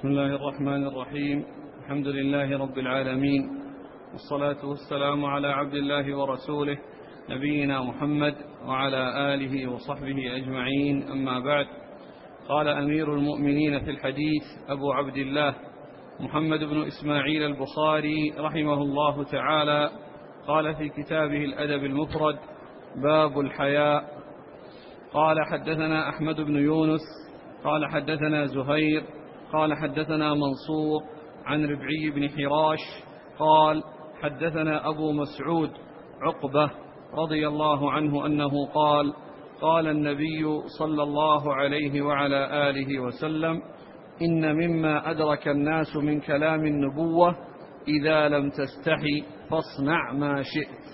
بسم الله الرحمن الرحيم. الحمد لله رب العالمين، والصلاة والسلام على عبد الله ورسوله نبينا محمد وعلى آله وصحبه أجمعين، أما بعد. قال أمير المؤمنين في الحديث أبو عبد الله محمد بن إسماعيل البخاري رحمه الله تعالى، قال في كتابه الأدب المفرد: باب الحياء. قال حدثنا أحمد بن يونس قال حدثنا زهير قال حدثنا منصور عن ربعي بن حراش قال حدثنا أبو مسعود عقبة رضي الله عنه أنه قال: قال النبي صلى الله عليه وعلى آله وسلم: إن مما أدرك الناس من كلام النبوة إذا لم تستحي فاصنع ما شئت.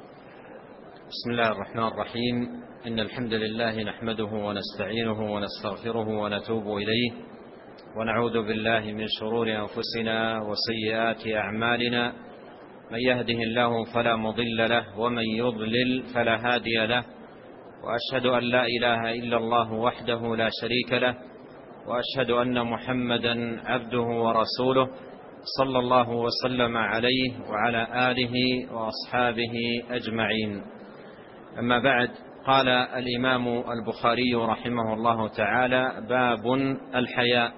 بسم الله الرحمن الرحيم. إن الحمد لله نحمده ونستعينه ونستغفره ونتوب إليه، ونعوذ بالله من شرور أنفسنا وسيئات أعمالنا. من يهده الله فلا مضل له، ومن يضلل فلا هادي له، وأشهد أن لا إله إلا الله وحده لا شريك له، وأشهد أن محمدا عبده ورسوله صلى الله وسلم عليه وعلى آله وأصحابه أجمعين. أما بعد، قال الإمام البخاري رحمه الله تعالى: باب الحياء.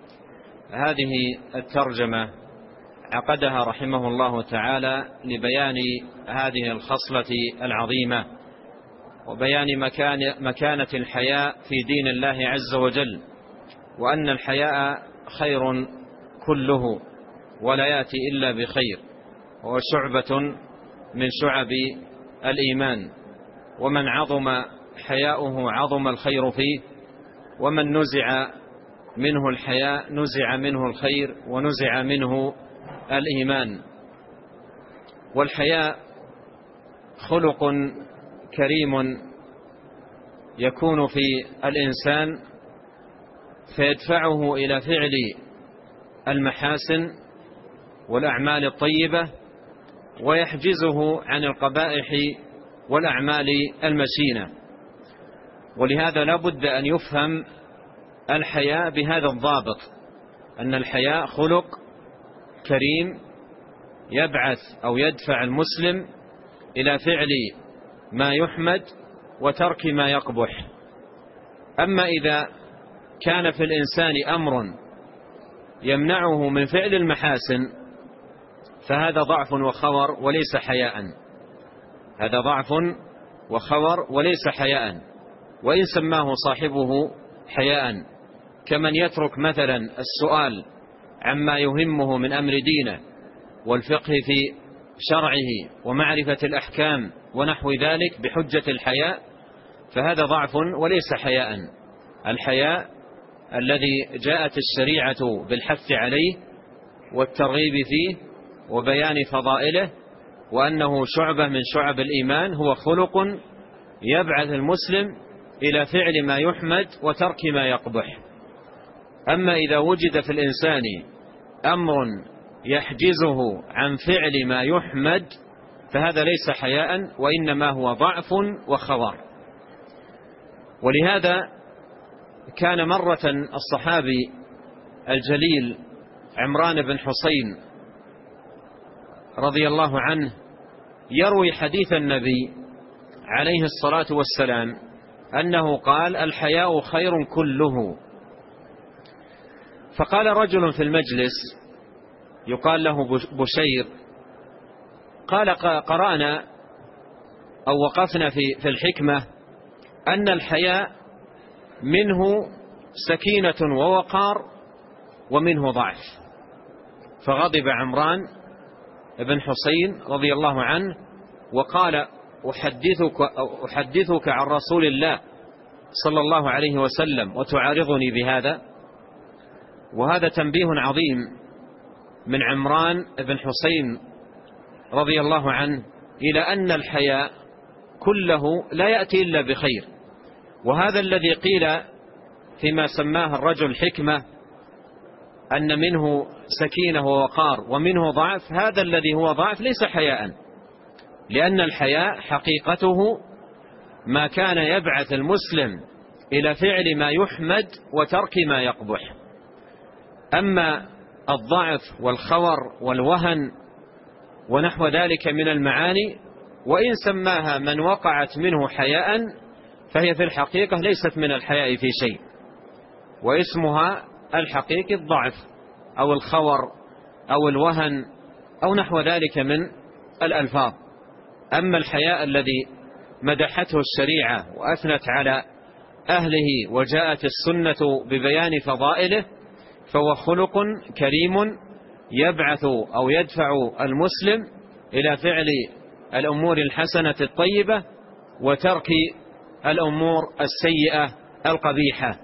هذه الترجمة عقدها رحمه الله تعالى لبيان هذه الخصلة العظيمة، وبيان مكانة الحياء في دين الله عز وجل، وأن الحياء خير كله ولا يأتي إلا بخير، وهو شعبة من شعب الإيمان، ومن عظم حياؤه عظم الخير فيه، ومن نزع منه الحياء نزع منه الخير ونزع منه الإيمان. والحياء خلق كريم يكون في الإنسان فيدفعه إلى فعل المحاسن والأعمال الطيبة، ويحجزه عن القبائح والأعمال المشينة. ولهذا لا بد أن يفهم الحياء بهذا الضابط، أن الحياء خلق كريم يبعث أو يدفع المسلم إلى فعل ما يحمد وترك ما يقبح. أما إذا كان في الإنسان أمر يمنعه من فعل المحاسن فهذا ضعف وخور وليس حياء، هذا ضعف وخور وليس حياء، وإن سماه صاحبه حياء، كمن يترك مثلا السؤال عما يهمه من أمر دينه والفقه في شرعه ومعرفة الأحكام ونحو ذلك بحجة الحياء، فهذا ضعف وليس حياء. الحياء الذي جاءت الشريعة بالحث عليه والترغيب فيه وبيان فضائله وأنه شعبة من شعب الإيمان هو خلق يبعث المسلم إلى فعل ما يحمد وترك ما يقبح. أما إذا وجد في الإنسان أمر يحجزه عن فعل ما يحمد فهذا ليس حياء، وإنما هو ضعف وخور. ولهذا كان مرة الصحابي الجليل عمران بن حسين رضي الله عنه يروي حديث النبي عليه الصلاة والسلام أنه قال: الحياء خير كله. فقال رجل في المجلس يقال له بشير، قال: قرأنا أو وقفنا في الحكمة أن الحياء منه سكينة ووقار ومنه ضعف. فغضب عمران بن حسين رضي الله عنه وقال: أحدثك عن رسول الله صلى الله عليه وسلم وتعارضني بهذا؟ وهذا تنبيه عظيم من عمران بن حسين رضي الله عنه إلى أن الحياء كله لا يأتي إلا بخير. وهذا الذي قيل فيما سماه الرجل حكمة أن منه سكينة ووقار ومنه ضعف، هذا الذي هو ضعف ليس حياء، لأن الحياء حقيقته ما كان يبعث المسلم إلى فعل ما يحمد وترك ما يقبح. أما الضعف والخور والوهن ونحو ذلك من المعاني، وإن سماها من وقعت منه حياء، فهي في الحقيقة ليست من الحياء في شيء، واسمها الحقيقي الضعف أو الخور أو الوهن أو نحو ذلك من الألفاظ. أما الحياء الذي مدحته الشريعة وأثنت على أهله وجاءت السنة ببيان فضائله، فهو خلق كريم يبعث أو يدفع المسلم إلى فعل الأمور الحسنة الطيبة وترك الأمور السيئة القبيحة.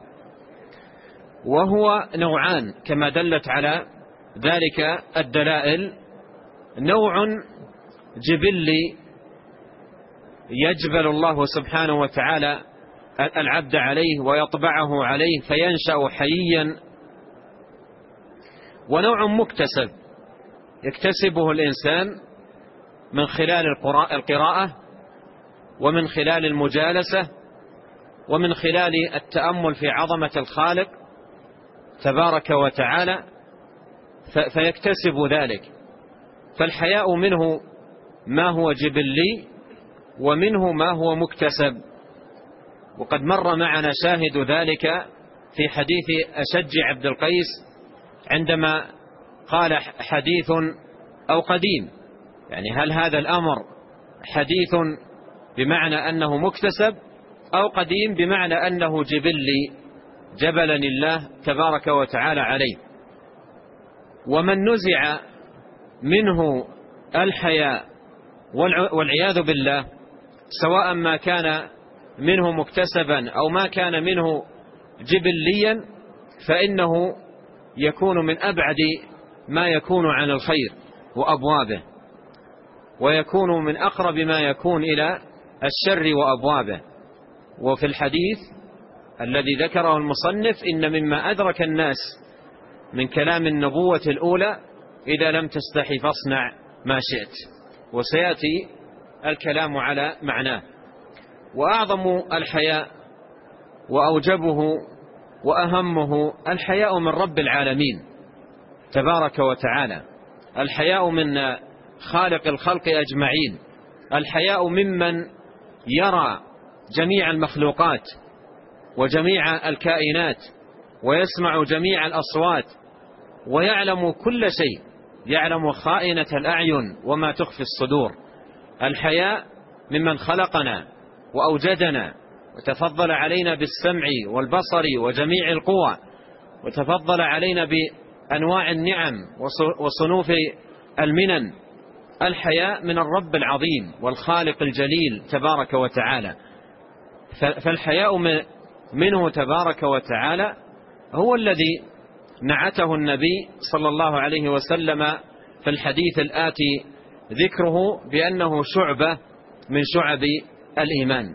وهو نوعان كما دلت على ذلك الدلائل: نوع جبلي يجبل الله سبحانه وتعالى العبد عليه ويطبعه عليه فينشأ حييا، ونوع مكتسب يكتسبه الإنسان من خلال القراءة ومن خلال المجالسة ومن خلال التأمل في عظمة الخالق تبارك وتعالى، فيكتسب ذلك. فالحياء منه ما هو جبلي ومنه ما هو مكتسب، وقد مر معنا شاهد ذلك في حديث أشج عبد القيس عندما قال حديث أو قديم، يعني هل هذا الأمر حديث بمعنى أنه مكتسب أو قديم بمعنى أنه جبلي جبلني الله تبارك وتعالى عليه. ومن نزع منه الحياء والعياذ بالله، سواء ما كان منه مكتسبا أو ما كان منه جبليا، فإنه يكون من أبعد ما يكون عن الخير وأبوابه، ويكون من أقرب ما يكون إلى الشر وأبوابه. وفي الحديث الذي ذكره المصنف: إن مما أدرك الناس من كلام النبوة الأولى إذا لم تستحي فاصنع ما شئت، وسيأتي الكلام على معناه. وأعظم الحياء وأوجبه وأهمه الحياء من رب العالمين تبارك وتعالى، الحياء من خالق الخلق أجمعين، الحياء ممن يرى جميع المخلوقات وجميع الكائنات ويسمع جميع الأصوات ويعلم كل شيء، يعلم خائنة الأعين وما تخفي الصدور. الحياء ممن خلقنا وأوجدنا وتفضل علينا بالسمع والبصر وجميع القوى، وتفضل علينا بأنواع النعم وصنوف المنن. الحياء من الرب العظيم والخالق الجليل تبارك وتعالى. فالحياء منه تبارك وتعالى هو الذي نعته النبي صلى الله عليه وسلم في الحديث الآتي ذكره بأنه شعبة من شعب الإيمان،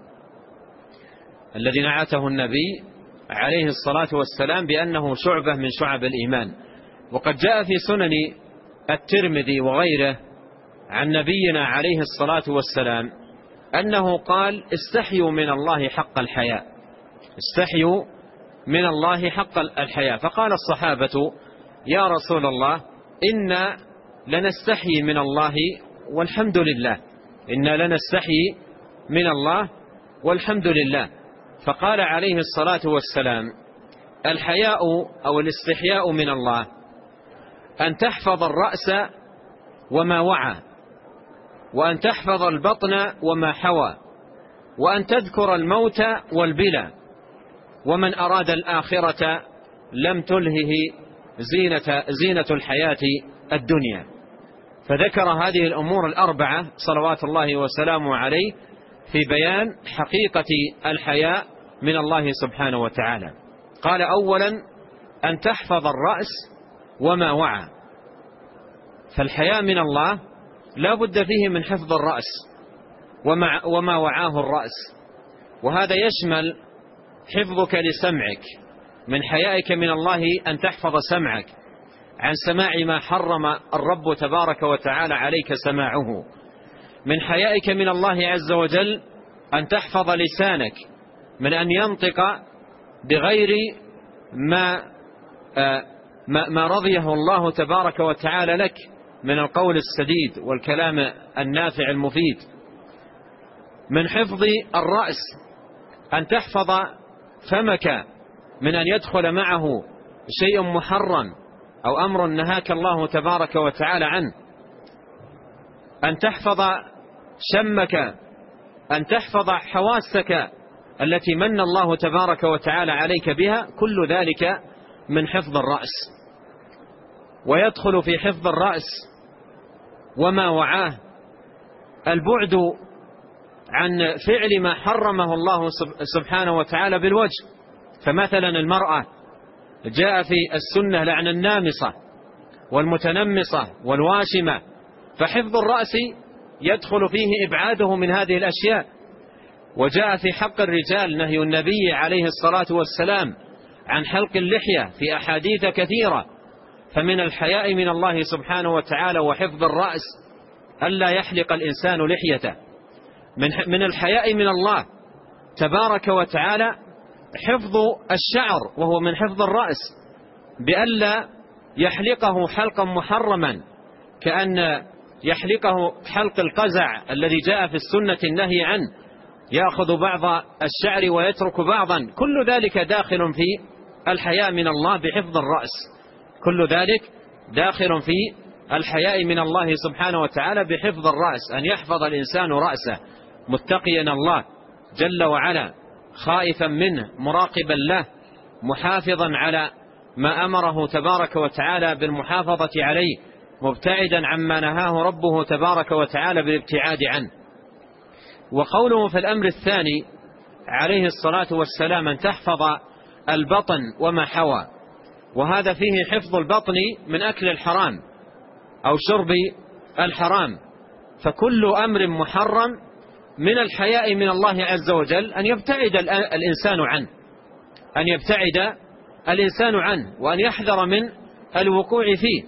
الذي نعته النبي عليه الصلاة والسلام بأنه شعبة من شعب الإيمان. وقد جاء في سنن الترمذي وغيره عن نبينا عليه الصلاة والسلام أنه قال: استحيوا من الله حق الحياء، استحيوا من الله حق الحياء. فقال الصحابة: يا رسول الله، إنا لنستحي من الله والحمد لله، إنا لنستحي من الله والحمد لله. فقال عليه الصلاة والسلام: الحياء أو الاستحياء من الله أن تحفظ الرأس وما وعى، وأن تحفظ البطن وما حوى، وأن تذكر الموت والبلى، ومن أراد الآخرة لم تلهه زينة الحياة الدنيا. فذكر هذه الأمور الأربعة صلوات الله وسلامه عليه في بيان حقيقة الحياء من الله سبحانه وتعالى. قال: أولا أن تحفظ الرأس وما وعى. فالحياء من الله لا بد فيه من حفظ الرأس وما وعاه الرأس، وهذا يشمل حفظك لسمعك. من حيائك من الله أن تحفظ سمعك عن سماع ما حرم الرب تبارك وتعالى عليك سماعه. من حيائك من الله عز وجل أن تحفظ لسانك من أن ينطق بغير ما ما رضيه الله تبارك وتعالى لك من القول السديد والكلام النافع المفيد. من حفظ الرأس أن تحفظ فمك من أن يدخل معه شيء محرم أو أمر نهاك الله تبارك وتعالى عنه. أن تحفظ شمك، أن تحفظ حواسك التي من الله تبارك وتعالى عليك بها، كل ذلك من حفظ الرأس. ويدخل في حفظ الرأس وما وعاه البعد عن فعل ما حرمه الله سبحانه وتعالى بالوجه. فمثلا المرأة جاء في السنة لعن النامصة والمتنمصة والواشمة، فحفظ الرأس يدخل فيه إبعاده من هذه الأشياء. وجاء في حق الرجال نهي النبي عليه الصلاة والسلام عن حلق اللحية في أحاديث كثيرة. فمن الحياء من الله سبحانه وتعالى وحفظ الرأس ألا يحلق الإنسان لحيته. من الحياء من الله تبارك وتعالى حفظ الشعر، وهو من حفظ الرأس، بألا يحلقه حلقا محرما، كأن يحلقه حلق القزع الذي جاء في السنة النهي عنه، يأخذ بعض الشعر ويترك بعضا. كل ذلك داخل في الحياء من الله بحفظ الرأس، كل ذلك داخل في الحياء من الله سبحانه وتعالى بحفظ الرأس. أن يحفظ الإنسان رأسه متقيا الله جل وعلا، خائفا منه، مراقبا له، محافظا على ما أمره تبارك وتعالى بالمحافظة عليه، مبتعدا عما نهاه ربه تبارك وتعالى بالابتعاد عنه. وقوله في الأمر الثاني عليه الصلاة والسلام أن تحفظ البطن وما حوى، وهذا فيه حفظ البطن من أكل الحرام أو شرب الحرام. فكل أمر محرم من الحياء من الله عز وجل أن يبتعد الإنسان عنه، أن يبتعد الإنسان عنه، وأن يحذر من الوقوع فيه.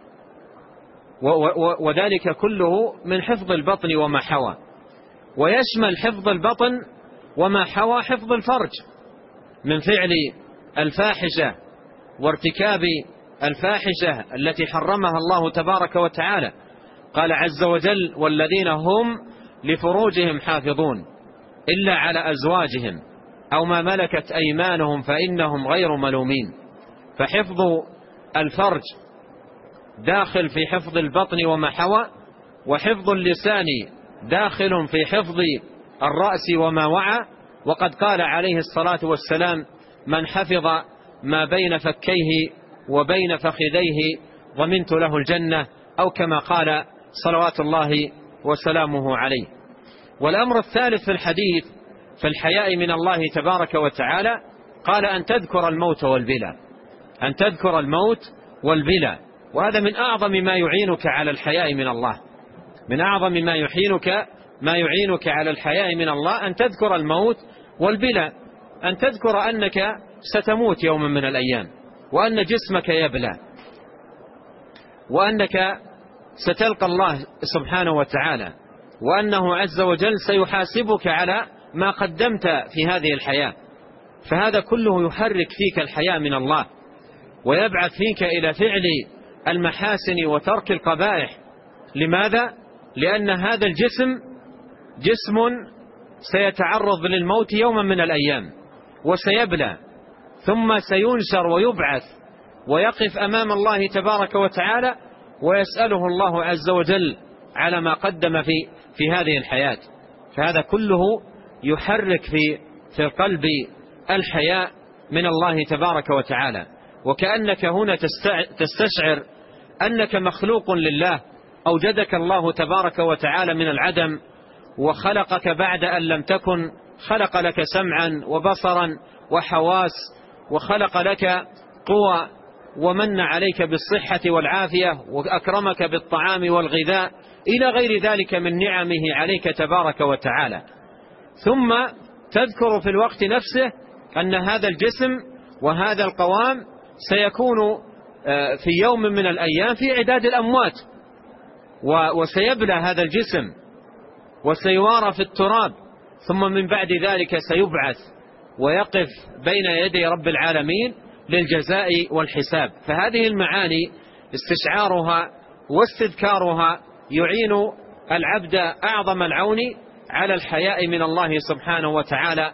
وذلك كله من حفظ البطن وما حوى. ويشمل حفظ البطن وما حوى حفظ الفرج من فعل الفاحشة وارتكاب الفاحشة التي حرمها الله تبارك وتعالى. قال عز وجل: والذين هم لفروجهم حافظون إلا على أزواجهم أو ما ملكت أيمانهم فإنهم غير ملومين. فحفظ الفرج داخل في حفظ البطن وما حوى، وحفظ اللسان داخل في حفظ الرأس وما وعى. وقد قال عليه الصلاة والسلام: من حفظ ما بين فكيه وبين فخذيه ضمنت له الجنة، أو كما قال صلوات الله وسلامه عليه. والأمر الثالث في الحديث في الحياء من الله تبارك وتعالى قال: أن تذكر الموت والبلى، أن تذكر الموت والبلى. وهذا من أعظم ما يعينك على الحياء من الله، من أعظم ما يعينك على الحياء من الله أن تذكر الموت والبلى، أن تذكر أنك ستموت يوما من الأيام، وأن جسمك يبلى، وأنك ستلقى الله سبحانه وتعالى، وأنه عز وجل سيحاسبك على ما قدمت في هذه الحياة. فهذا كله يحرك فيك الحياء من الله، ويبعث فيك إلى فعل المحاسن وترك القبائح. لماذا؟ لأن هذا الجسم جسم سيتعرض للموت يوما من الأيام، وسيبلى، ثم سينشر ويبعث ويقف أمام الله تبارك وتعالى، ويسأله الله عز وجل على ما قدم في هذه الحياة. فهذا كله يحرك في القلب الحياء من الله تبارك وتعالى. وكأنك هنا تستشعر أنك مخلوق لله، أوجدك الله تبارك وتعالى من العدم، وخلقك بعد أن لم تكن، خلق لك سمعا وبصرا وحواس، وخلق لك قوى، ومن عليك بالصحة والعافية، وأكرمك بالطعام والغذاء إلى غير ذلك من نعمه عليك تبارك وتعالى. ثم تذكر في الوقت نفسه أن هذا الجسم وهذا القوام سيكون في يوم من الأيام في عداد الأموات، وسيبلى هذا الجسم وسيوارى في التراب، ثم من بعد ذلك سيبعث ويقف بين يدي رب العالمين للجزاء والحساب. فهذه المعاني استشعارها واستذكارها يعين العبد أعظم العون على الحياء من الله سبحانه وتعالى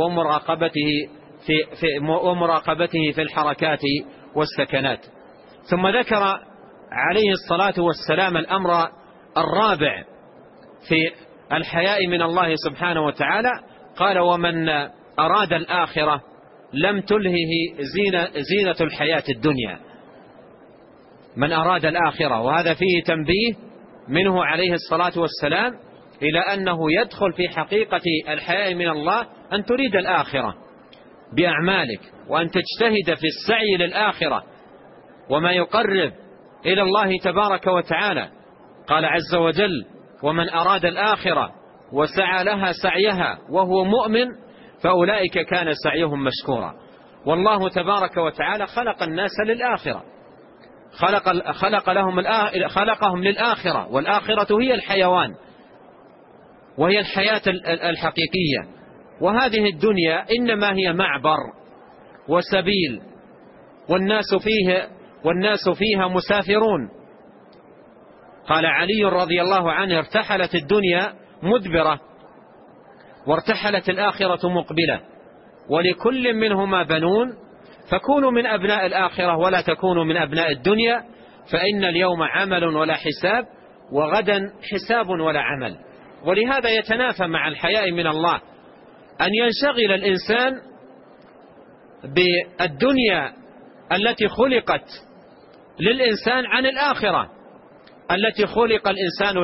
ومراقبته في الحركات والسكنات. ثم ذكر عليه الصلاة والسلام الأمر الرابع في الحياء من الله سبحانه وتعالى، قال: ومن أراد الآخرة لم تلهه زينة الحياة الدنيا. من أراد الآخرة، وهذا فيه تنبيه منه عليه الصلاة والسلام إلى أنه يدخل في حقيقة الحياء من الله أن تريد الآخرة بأعمالك، وأن تجتهد في السعي للآخرة وما يقرب إلى الله تبارك وتعالى. قال عز وجل: ومن أراد الآخرة وسعى لها سعيها وهو مؤمن فأولئك كان سعيهم مشكورا. والله تبارك وتعالى خلق الناس للآخرة، خلقهم للآخرة، والآخرة هي الحيوان وهي الحياة الحقيقية. وهذه الدنيا إنما هي معبر وسبيل، والناس فيها مسافرون. قال علي رضي الله عنه: ارتحلت الدنيا مدبرة وارتحلت الآخرة مقبلة، ولكل منهما بنون، فكونوا من أبناء الآخرة ولا تكونوا من أبناء الدنيا، فإن اليوم عمل ولا حساب، وغدا حساب ولا عمل. ولهذا يتنافى مع الحياء من الله أن ينشغل الإنسان بالدنيا التي خلقت للإنسان عن الآخرة التي خلق الإنسان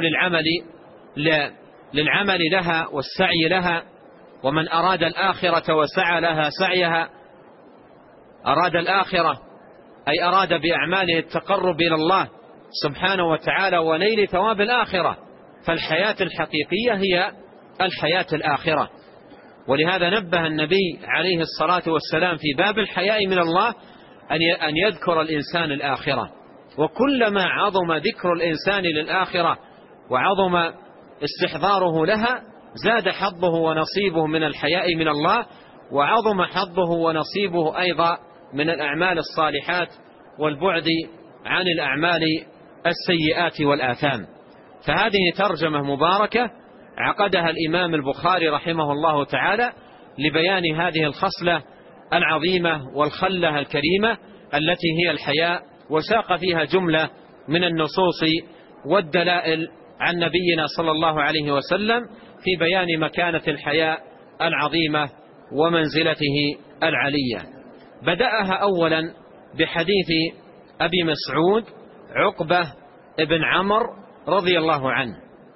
للعمل لها والسعي لها. ومن أراد الآخرة وسعى لها سعيها، أراد الآخرة أي أراد بأعماله التقرب إلى الله سبحانه وتعالى ونيل ثواب الآخرة، فالحياة الحقيقية هي الحياة الآخرة. ولهذا نبه النبي عليه الصلاة والسلام في باب الحياء من الله أن يذكر الإنسان الآخرة، وكلما عظم ذكر الإنسان للآخرة وعظم استحضاره لها زاد حظه ونصيبه من الحياء من الله، وعظم حظه ونصيبه أيضا من الأعمال الصالحات والبعد عن الأعمال السيئات والآثام. فهذه ترجمة مباركة عقدها الإمام البخاري رحمه الله تعالى لبيان هذه الخصلة العظيمة والخلة الكريمة التي هي الحياء، وساق فيها جملة من النصوص والدلائل عن نبينا صلى الله عليه وسلم في بيان مكانة الحياء العظيمة ومنزلته العلية. بدأها أولا بحديث أبي مسعود عقبة ابن عمرو رضي الله عنه.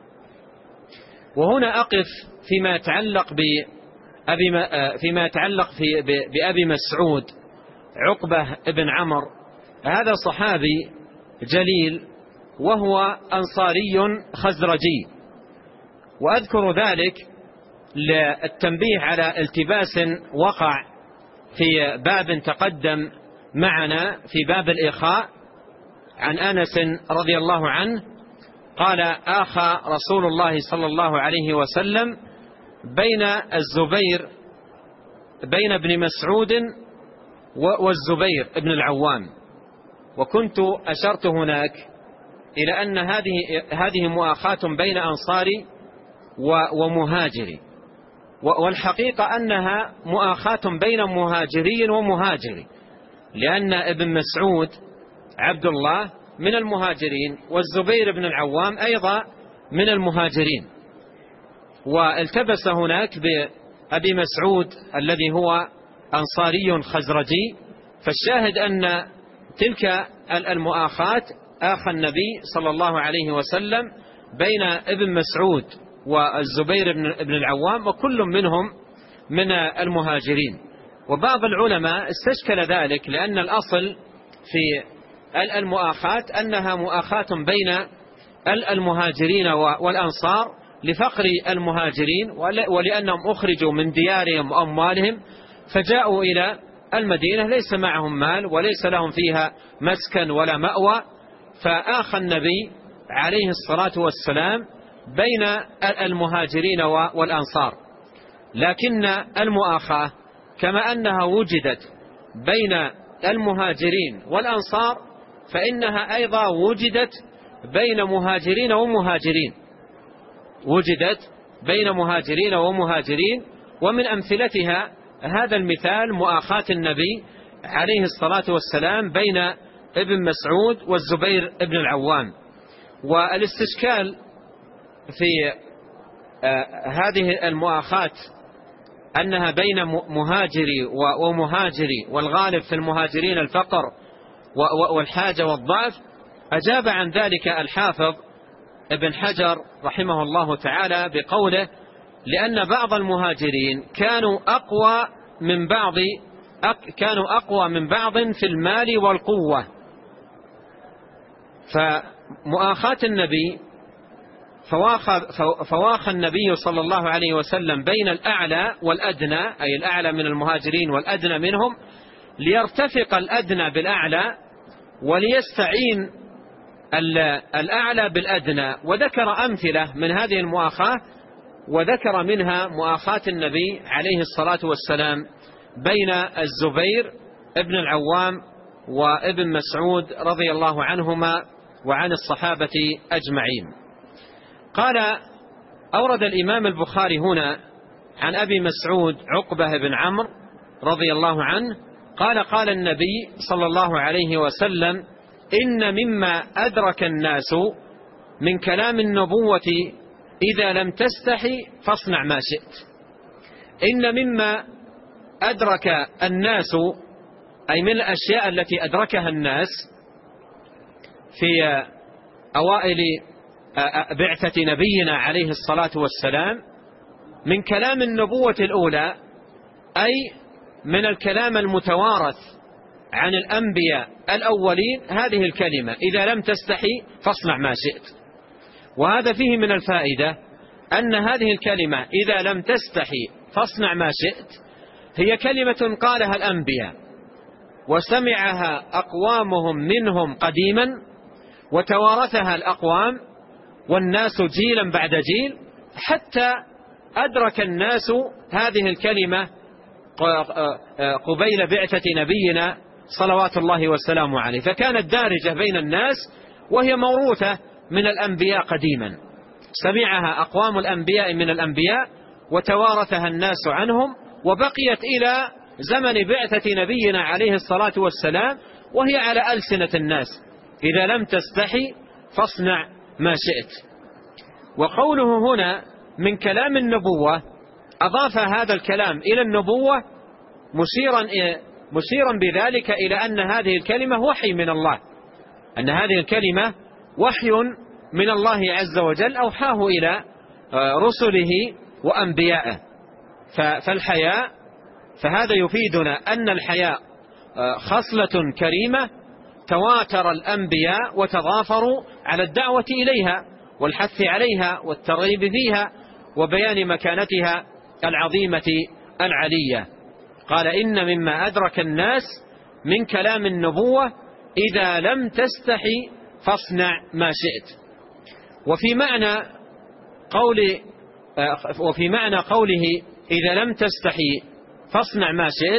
وهنا أقف فيما يتعلق بأبي مسعود عقبة ابن عمرو. هذا صحابي جليل وهو أنصاري خزرجي، وأذكر ذلك للتنبيه على التباس وقع في باب تقدم معنا في باب الإخاء عن أنس رضي الله عنه قال: آخى رسول الله صلى الله عليه وسلم بين ابن مسعود والزبير ابن العوام. وكنت أشرت هناك إلى أن هذه مؤاخاة بين أنصاري ومهاجري، والحقيقة أنها مؤاخاة بين مهاجري ومهاجري، لأن ابن مسعود عبد الله من المهاجرين، والزبير بن العوام أيضا من المهاجرين. والتبس هناك بأبي مسعود الذي هو أنصاري خزرجي. فالشاهد أن تلك المؤاخاة آخى النبي صلى الله عليه وسلم بين ابن مسعود والزبير بن العوام، وكل منهم من المهاجرين. وبعض العلماء استشكل ذلك، لأن الأصل في المؤاخاة أنها مؤاخاة بين المهاجرين والأنصار لفقر المهاجرين، ولأنهم أخرجوا من ديارهم وأموالهم فجاءوا إلى المدينة ليس معهم مال وليس لهم فيها مسكن ولا مأوى، فآخى النبي عليه الصلاة والسلام بين المهاجرين والأنصار. لكن المؤاخاة كما أنها وجدت بين المهاجرين والأنصار فإنها أيضا وجدت بين مهاجرين ومهاجرين، وجدت بين مهاجرين ومهاجرين. ومن أمثلتها هذا المثال مؤاخاة النبي عليه الصلاة والسلام بين ابن مسعود والزبير ابن العوام. والاستشكال في هذه المؤاخاة أنها بين مهاجري ومهاجري، والغالب في المهاجرين الفقر والحاجة والضعف. أجاب عن ذلك الحافظ ابن حجر رحمه الله تعالى بقوله: لأن بعض المهاجرين كانوا أقوى من بعض في المال والقوة. فمؤاخاة النبي فواخى النبي صلى الله عليه وسلم بين الأعلى والأدنى، أي الأعلى من المهاجرين والأدنى منهم، ليرتفق الأدنى بالأعلى وليستعين الأعلى بالأدنى. وذكر أمثلة من هذه المؤاخاة، وذكر منها مؤاخاة النبي عليه الصلاة والسلام بين الزبير ابن العوام وابن مسعود رضي الله عنهما وعن الصحابة أجمعين. قال: أورد الإمام البخاري هنا عن أبي مسعود عقبة بن عمرو رضي الله عنه قال: قال النبي صلى الله عليه وسلم: إن مما أدرك الناس من كلام النبوة إذا لم تستحي فاصنع ما شئت. إن مما أدرك الناس، أي من الأشياء التي أدركها الناس في أوائل بعثة نبينا عليه الصلاة والسلام من كلام النبوة الأولى، أي من الكلام المتوارث عن الأنبياء الأولين، هذه الكلمة: إذا لم تستحي فاصنع ما شئت. وهذا فيه من الفائدة أن هذه الكلمة إذا لم تستحي فاصنع ما شئت هي كلمة قالها الأنبياء وسمعها أقوامهم منهم قديما، وتوارثها الأقوام والناس جيلا بعد جيل، حتى أدرك الناس هذه الكلمة قبيل بعثة نبينا صلوات الله والسلام عليه، فكانت دارجة بين الناس وهي موروثة من الأنبياء قديما، سمعها أقوام الأنبياء من الأنبياء وتوارثها الناس عنهم، وبقيت إلى زمن بعثة نبينا عليه الصلاة والسلام وهي على ألسنة الناس: إذا لم تستحي فاصنع ما شئت. وقوله هنا من كلام النبوة أضاف هذا الكلام إلى النبوة، مشيرا بذلك إلى أن هذه الكلمة وحي من الله، أن هذه الكلمة وحي من الله عز وجل أوحاه إلى رسله وأنبيائه. فالحياء، فهذا يفيدنا أن الحياء خصلة كريمة تواتر الأنبياء وتضافروا على الدعوة إليها والحث عليها والترغيب فيها وبيان مكانتها العظيمة العلية. قال: إن مما أدرك الناس من كلام النبوة إذا لم تستحي فاصنع ما شئت. وفي معنى قوله إذا لم تستحي فاصنع ما شئت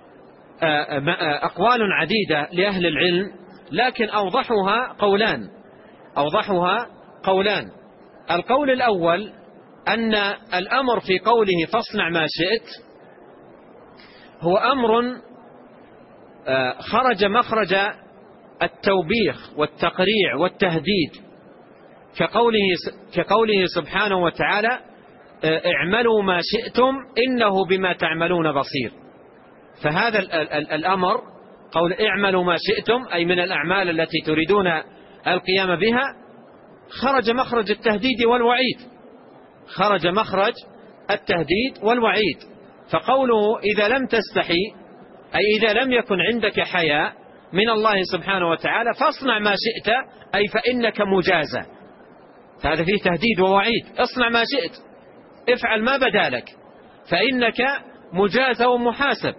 أقوال عديدة لأهل العلم، لكن أوضحها قولان. القول الأول أن الأمر في قوله فاصنع ما شئت هو أمر خرج مخرج التوبيخ والتقريع والتهديد، كقوله سبحانه وتعالى: اعملوا ما شئتم إنه بما تعملون بصير. فهذا الأمر، قول اعملوا ما شئتم، أي من الأعمال التي تريدون القيام بها، خرج مخرج التهديد والوعيد. فقوله إذا لم تستحي، أي إذا لم يكن عندك حياء من الله سبحانه وتعالى فاصنع ما شئت، أي فإنك مجازى. فهذا فيه تهديد ووعيد: اصنع ما شئت، افعل ما بدالك، فإنك مجازى ومحاسب.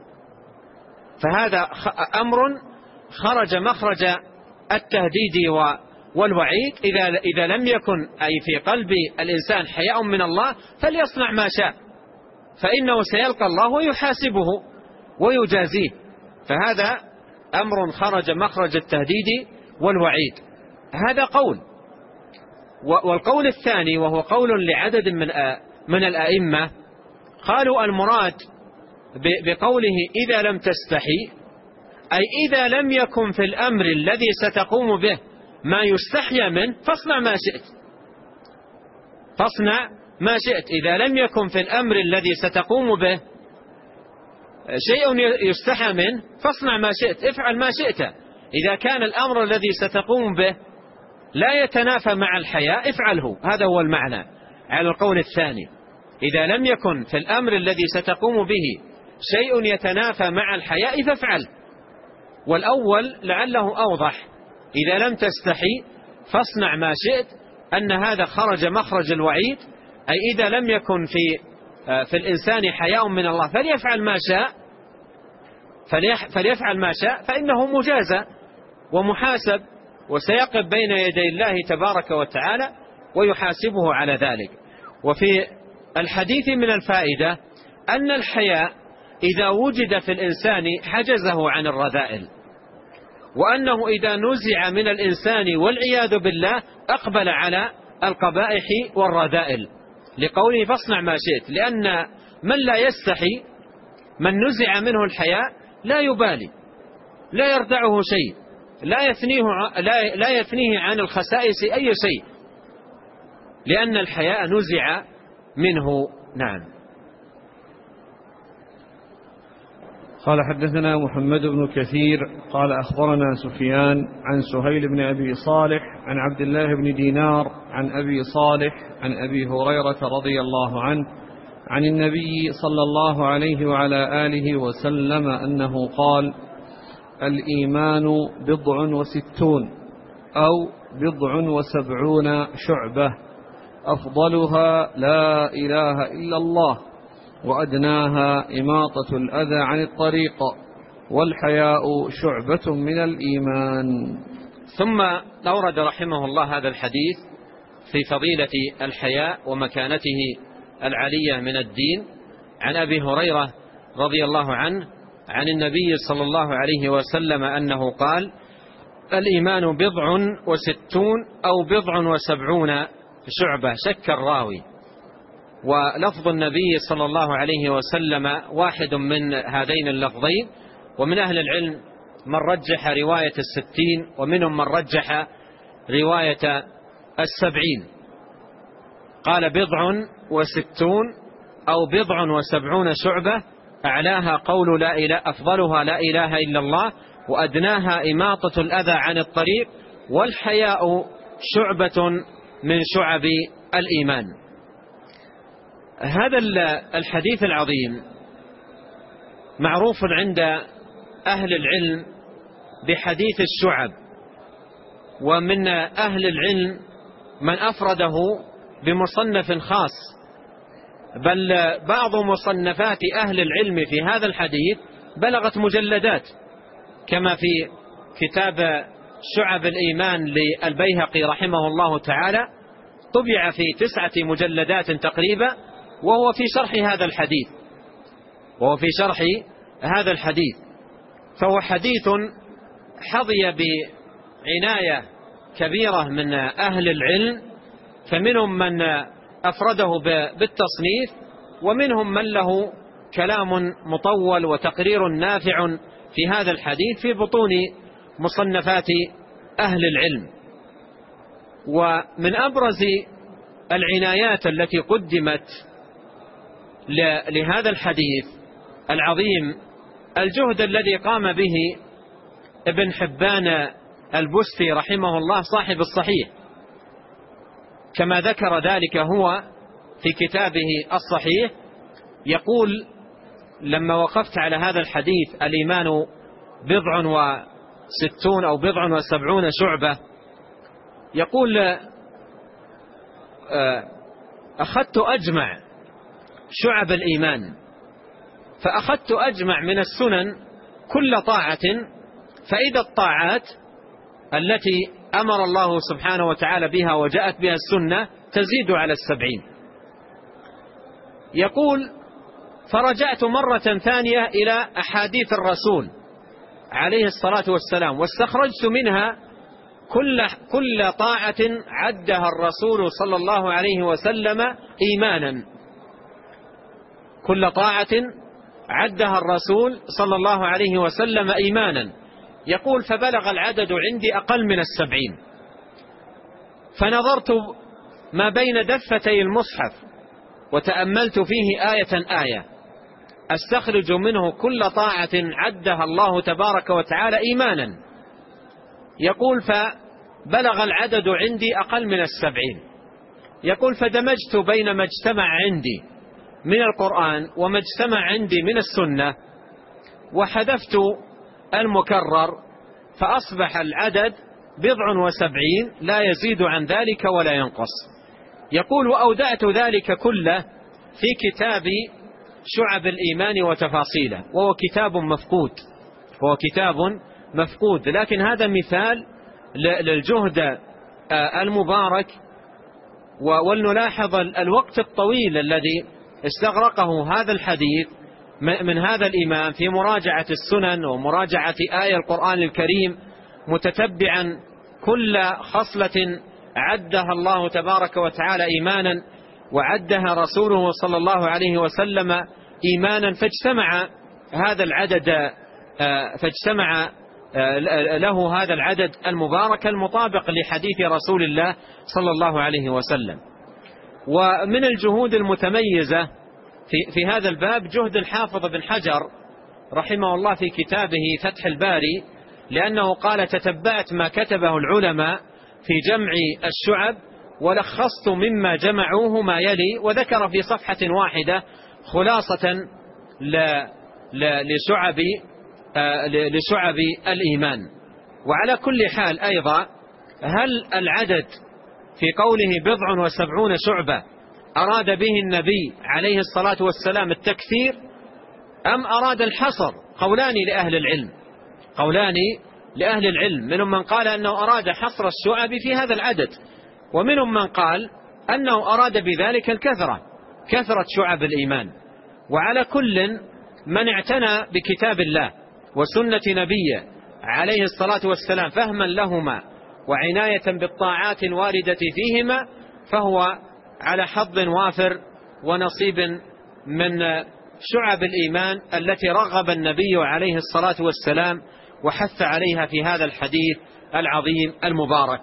فهذا أمر خرج مخرج التهديد والوعيد. إذا لم يكن أي في قلب الإنسان حياء من الله فليصنع ما شاء، فإنه سيلقى الله ويحاسبه ويجازيه. فهذا أمر خرج مخرج التهديد والوعيد. هذا قول. والقول الثاني وهو قول لعدد من الأئمة، قالوا المراد بقوله إذا لم تستحي أي إذا لم يكن في الأمر الذي ستقوم به ما يستحيا منه فاصنع ما شئت. فاصنع ما شئت. إذا لم يكن في الأمر الذي ستقوم به شيء يستحى منه فاصنع ما شئت، افعل ما شئت. إذا كان الأمر الذي ستقوم به لا يتنافى مع الحياء افعله. هذا هو المعنى على القول الثاني. إذا لم يكن في الأمر الذي ستقوم به شيء يتنافى مع الحياء فافعل. والأول لعله أوضح، إذا لم تستحي فاصنع ما شئت، أن هذا خرج مخرج الوعيد، أي إذا لم يكن في الإنسان حياء من الله فليفعل ما شاء فإنه مجازى ومحاسب، وسيقف بين يدي الله تبارك وتعالى ويحاسبه على ذلك. وفي الحديث من الفائدة أن الحياء إذا وجد في الإنسان حجزه عن الرذائل، وأنه إذا نزع من الإنسان والعياذ بالله أقبل على القبائح والرذائل، لقوله فاصنع ما شئت. لأن من لا يستحي، من نزع منه الحياء لا يبالي، لا يردعه شيء، لا يثنيه عن الخسائس أي شيء، لأن الحياء نزع منه. نعم. قال حدثنا محمد بن كثير قال أخبرنا سفيان عن سهيل بن أبي صالح عن عبد الله بن دينار عن أبي صالح عن أبي هريرة رضي الله عنه عن النبي صلى الله عليه وعلى آله وسلم أنه قال: الإيمان 69 أو 70 شعبة، أفضلها لا إله إلا الله، وأدناها إماطة الأذى عن الطريق، والحياء شعبة من الإيمان. ثم أورد رحمه الله هذا الحديث في فضيلة الحياء ومكانته العالية من الدين عن أبي هريرة رضي الله عنه عن النبي صلى الله عليه وسلم أنه قال: الإيمان 69 أو 70 شعبة. شك الراوي، ولفظ النبي صلى الله عليه وسلم واحد من هذين اللفظين. ومن أهل العلم من رجح رواية 60، ومنهم من رجح رواية 70. قال 69 أو 70 شعبة، أعلاها قول لا إله، أفضلها لا إله إلا الله، وأدناها إماطة الأذى عن الطريق، والحياء شعبة من شعب الإيمان. هذا الحديث العظيم معروف عند أهل العلم بحديث الشعب، ومن أهل العلم من أفرده بمصنف خاص، بل بعض مصنفات أهل العلم في هذا الحديث بلغت مجلدات، كما في كتاب شعب الإيمان للبيهقي رحمه الله تعالى، طبع في 9 مجلدات تقريبا، وهو في شرح هذا الحديث. فهو حديث حظي بعناية كبيرة من أهل العلم، فمنهم من أفرده بالتصنيف، ومنهم من له كلام مطول وتقرير نافع في هذا الحديث في بطون مصنفات أهل العلم. ومن أبرز العنايات التي قدمت لهذا الحديث العظيم الجهد الذي قام به ابن حبان البستي رحمه الله صاحب الصحيح، كما ذكر ذلك هو في كتابه الصحيح. يقول: لما وقفت على هذا الحديث الإيمان 69 أو 70 شعبة، يقول: أخذت أجمع شعب الإيمان، فأخذت أجمع من السنن كل طاعة، فإذا الطاعات التي أمر الله سبحانه وتعالى بها وجاءت بها السنة تزيد على 70. يقول: فرجعت مرة ثانية إلى أحاديث الرسول عليه الصلاة والسلام، واستخرجت منها كل طاعة عدها الرسول صلى الله عليه وسلم إيمانا، كل طاعة عدها الرسول صلى الله عليه وسلم إيمانا. يقول فبلغ العدد عندي أقل من 70، فنظرت ما بين دفتي المصحف وتأملت فيه آية آية أستخرج منه كل طاعة عدها الله تبارك وتعالى إيمانا. يقول فبلغ العدد عندي أقل من 70. يقول فدمجت بين ما اجتمع عندي من القرآن وما اجتمع عندي من السنة وحذفت المكرر، فأصبح العدد 70 لا يزيد عن ذلك ولا ينقص. يقول وأودعت ذلك كله في كتاب شعب الإيمان وتفاصيله، وهو كتاب مفقود، لكن هذا مثال للجهد المبارك. ولنلاحظ الوقت الطويل الذي استغرقه هذا الحديث من هذا الإمام في مراجعة السنن ومراجعة آية القرآن الكريم، متتبعا كل خصلة عدها الله تبارك وتعالى إيمانا وعدها رسوله صلى الله عليه وسلم إيمانا، فاجتمع هذا العدد، فاجتمع له هذا العدد المبارك المطابق لحديث رسول الله صلى الله عليه وسلم. ومن الجهود المتميزة في هذا الباب جهد الحافظ بن حجر رحمه الله في كتابه فتح الباري، لأنه قال تتبعت ما كتبه العلماء في جمع الشعب ولخصت مما جمعوه ما يلي، وذكر في صفحة واحدة خلاصة لشعب الإيمان. وعلى كل حال أيضا، هل العدد في قوله 70 شعبة أراد به النبي عليه الصلاة والسلام التكثير أم أراد الحصر؟ قولان لأهل العلم، منهم من قال أنه أراد حصر الشعب في هذا العدد، ومنهم من قال أنه أراد بذلك كثرة شعب الإيمان. وعلى كل من اعتنى بكتاب الله وسنة نبيه عليه الصلاة والسلام فهما لهما وعناية بالطاعات الواردة فيهما فهو على حظ وافر ونصيب من شعب الإيمان التي رغب النبي عليه الصلاة والسلام وحث عليها في هذا الحديث العظيم المبارك.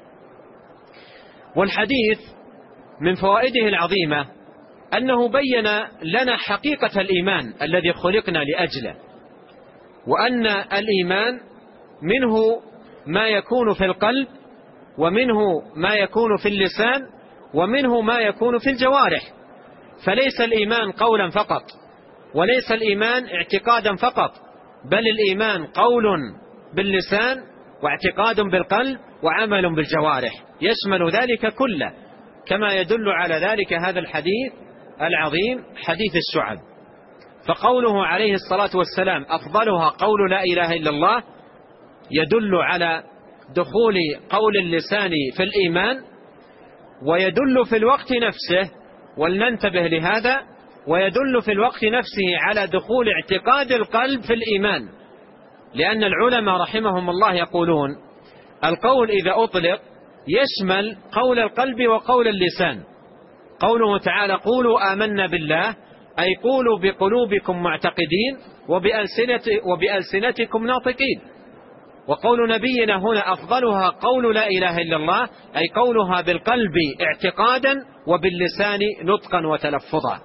والحديث من فوائده العظيمة أنه بين لنا حقيقة الإيمان الذي خلقنا لأجله، وأن الإيمان منه ما يكون في القلب، ومنه ما يكون في اللسان، ومنه ما يكون في الجوارح. فليس الإيمان قولا فقط، وليس الإيمان اعتقادا فقط، بل الإيمان قول باللسان واعتقاد بالقلب وعمل بالجوارح، يشمل ذلك كله، كما يدل على ذلك هذا الحديث العظيم حديث الشعب. فقوله عليه الصلاة والسلام أفضلها قول لا إله إلا الله يدل على دخول قول اللسان في الإيمان، ويدل في الوقت نفسه، ولننتبه لهذا، ويدل في الوقت نفسه على دخول اعتقاد القلب في الإيمان، لأن العلماء رحمهم الله يقولون القول إذا أطلق يشمل قول القلب وقول اللسان. قوله تعالى قولوا آمنا بالله، أي قولوا بقلوبكم معتقدين وبألسنتكم ناطقين. وقول نبينا هنا أفضلها قول لا إله إلا الله، أي قولها بالقلب اعتقادا وباللسان نطقا وتلفظا.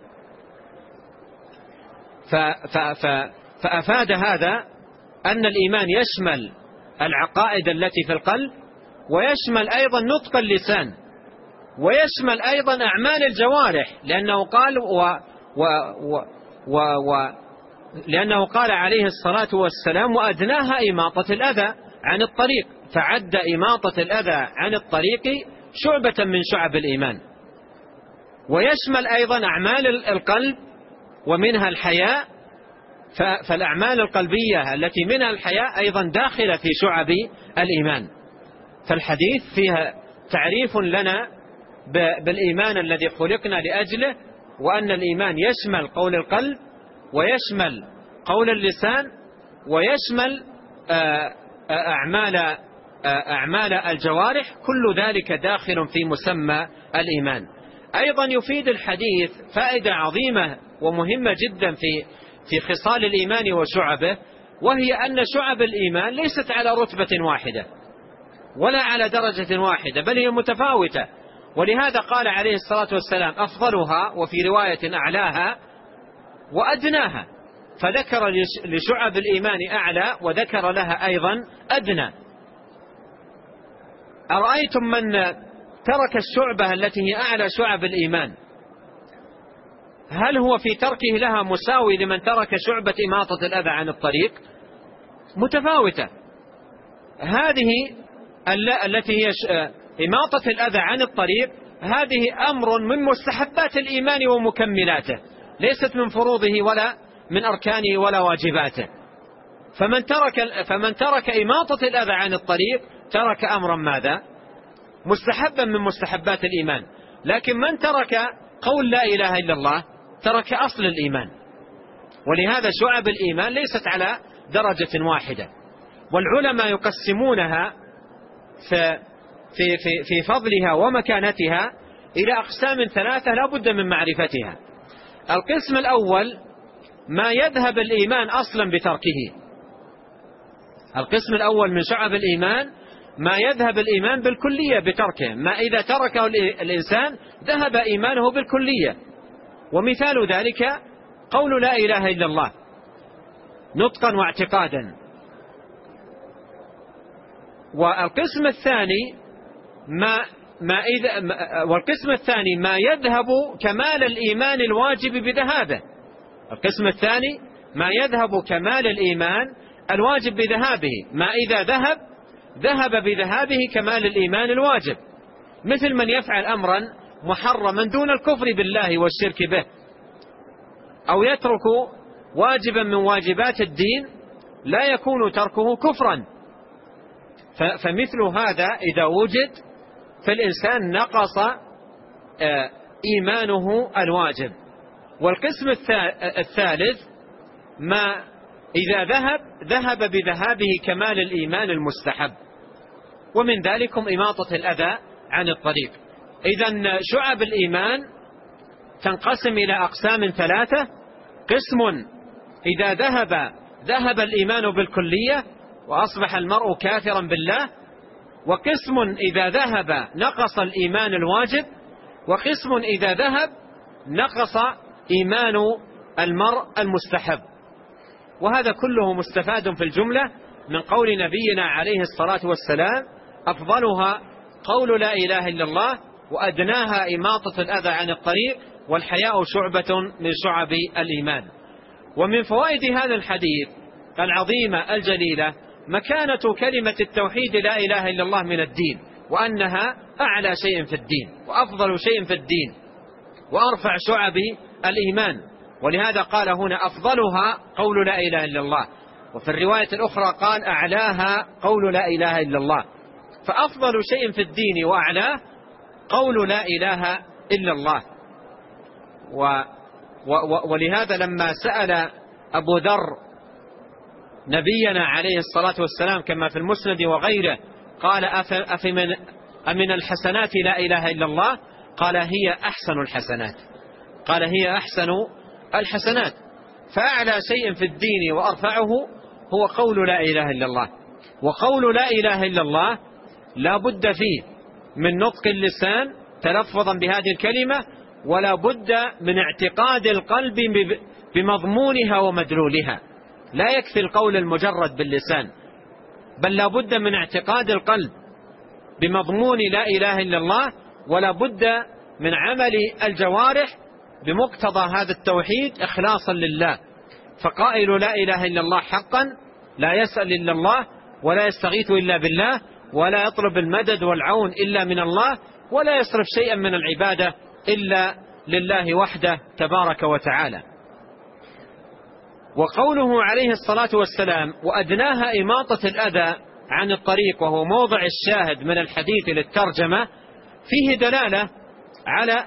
فأفاد هذا أن الإيمان يشمل العقائد التي في القلب، ويشمل أيضا نطق اللسان، ويشمل أيضا أعمال الجوارح، لأنه قال عليه الصلاة والسلام وأدناها إماطة الأذى عن الطريق، فعد إماطة الأذى عن الطريق شعبة من شعب الإيمان. ويشمل أيضا أعمال القلب ومنها الحياء، فالأعمال القلبية التي منها الحياء أيضا داخلة في شعب الإيمان. فالحديث فيها تعريف لنا بالإيمان الذي خلقنا لأجله، وأن الإيمان يشمل قول القلب ويشمل قول اللسان ويشمل أعمال الجوارح، كل ذلك داخل في مسمى الإيمان. أيضا يفيد الحديث فائدة عظيمة ومهمة جدا في خصال الإيمان وشعبه، وهي أن شعب الإيمان ليست على رتبة واحدة ولا على درجة واحدة، بل هي متفاوتة. ولهذا قال عليه الصلاة والسلام أفضلها، وفي رواية أعلاها وأدناها، فذكر لشعب الإيمان أعلى وذكر لها أيضا أدنى. أرأيتم من ترك الشعبة التي هي أعلى شعب الإيمان، هل هو في تركه لها مساوي لمن ترك شعبة إماطة الأذى عن الطريق؟ متفاوتة. هذه التي هي إماطة الأذى عن الطريق، هذه أمر من مستحبات الإيمان ومكملاته، ليست من فروضه ولا من أركانه ولا واجباته. فمن ترك إماطة الأذى عن الطريق ترك أمرا ماذا؟ مستحبا من مستحبات الإيمان. لكن من ترك قول لا إله إلا الله ترك أصل الإيمان. ولهذا شعب الإيمان ليست على درجة واحدة، والعلماء يقسمونها في فضلها ومكانتها إلى أقسام ثلاثة لا بد من معرفتها. القسم الأول ما يذهب الإيمان أصلا بتركه. القسم الأول من شعب الإيمان ما يذهب الإيمان بالكلية بتركه، ما إذا تركه الإنسان ذهب إيمانه بالكلية. ومثال ذلك قول لا إله إلا الله نطقا واعتقادا. والقسم الثاني ما يذهب كمال الإيمان الواجب بذهابه. القسم الثاني ما يذهب كمال الإيمان الواجب بذهابه، ما إذا ذهب بذهابه كمال الإيمان الواجب، مثل من يفعل أمرا محرما دون الكفر بالله والشرك به، أو يترك واجبا من واجبات الدين لا يكون تركه كفرا. فمثل هذا إذا وجد فالإنسان نقص إيمانه الواجب. والقسم الثالث ما إذا ذهب بذهابه كمال الإيمان المستحب، ومن ذلكم إماطة الأذى عن الطريق. إذن شعب الإيمان تنقسم إلى أقسام ثلاثة: قسم إذا ذهب الإيمان بالكلية وأصبح المرء كافرا بالله، وقسم إذا ذهب نقص الإيمان الواجب، وقسم إذا ذهب نقص إيمان المرء المستحب. وهذا كله مستفاد في الجملة من قول نبينا عليه الصلاة والسلام أفضلها قول لا إله إلا الله وأدناها إماطة الأذى عن الطريق والحياء شعبة من شعب الإيمان. ومن فوائد هذا الحديث العظيمة الجليلة مكانة كلمة التوحيد لا إله إلا الله من الدين، وأنها أعلى شيء في الدين وأفضل شيء في الدين وأرفع شعب الإيمان. ولهذا قال هنا أفضلها قول لا إله إلا الله، وفي الرواية الأخرى قال أعلاها قول لا إله إلا الله. فأفضل شيء في الدين وأعلاه قول لا إله إلا الله. ولهذا لما سأل أبو ذر نبينا عليه الصلاة والسلام كما في المسند وغيره قال أمن الحسنات لا إله إلا الله؟ قال هي أحسن الحسنات. قال هي أحسن الحسنات. فأعلى شيء في الدين وأرفعه هو قول لا إله إلا الله. وقول لا إله إلا الله لا بد فيه من نطق اللسان تلفظا بهذه الكلمة، ولا بد من اعتقاد القلب بمضمونها ومدلولها. لا يكفي القول المجرد باللسان، بل لا بد من اعتقاد القلب بمضمون لا إله إلا الله، ولا بد من عمل الجوارح بمقتضى هذا التوحيد إخلاصا لله. فقائل لا إله إلا الله حقا لا يسأل إلا الله، ولا يستغيث إلا بالله، ولا يطلب المدد والعون إلا من الله، ولا يصرف شيئا من العبادة إلا لله وحده تبارك وتعالى. وقوله عليه الصلاة والسلام وأدناها إماطة الأذى عن الطريق، وهو موضع الشاهد من الحديث للترجمة، فيه دلالة على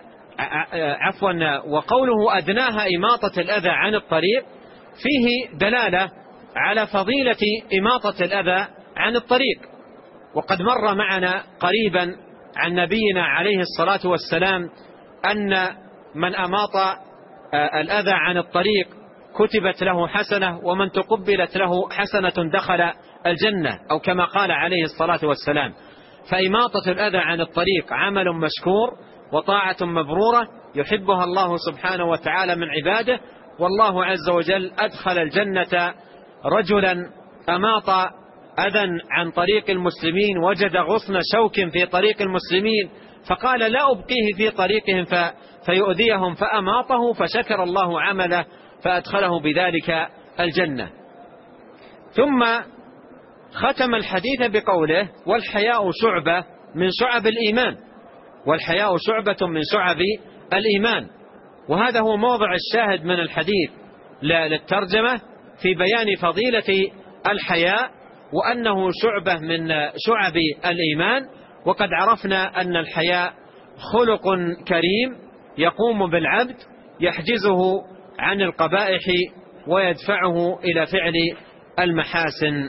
وقوله أدناها إماطة الأذى عن الطريق فيه دلالة على فضيلة إماطة الأذى عن الطريق. وقد مر معنا قريبا عن نبينا عليه الصلاة والسلام أن من أماط الأذى عن الطريق كتبت له حسنة، ومن تقبلت له حسنة دخل الجنة، أو كما قال عليه الصلاة والسلام. فإماطة الأذى عن الطريق عمل مشكور وطاعة مبرورة يحبها الله سبحانه وتعالى من عباده. والله عز وجل أدخل الجنة رجلا أماط أذى عن طريق المسلمين، وجد غصن شوك في طريق المسلمين فقال لا أبقيه في طريقهم فيؤذيهم، فأماطه فشكر الله عمله فأدخله بذلك الجنة. ثم ختم الحديث بقوله: والحياء شعبة من شعب الإيمان. والحياء شعبة من شعب الإيمان. وهذا هو موضع الشاهد من الحديث للترجمة في بيان فضيلة الحياء، وأنه شعبة من شعب الإيمان. وقد عرفنا أن الحياء خلق كريم يقوم بالعبد، يحجزه عن القبائح ويدفعه إلى فعل المحاسن.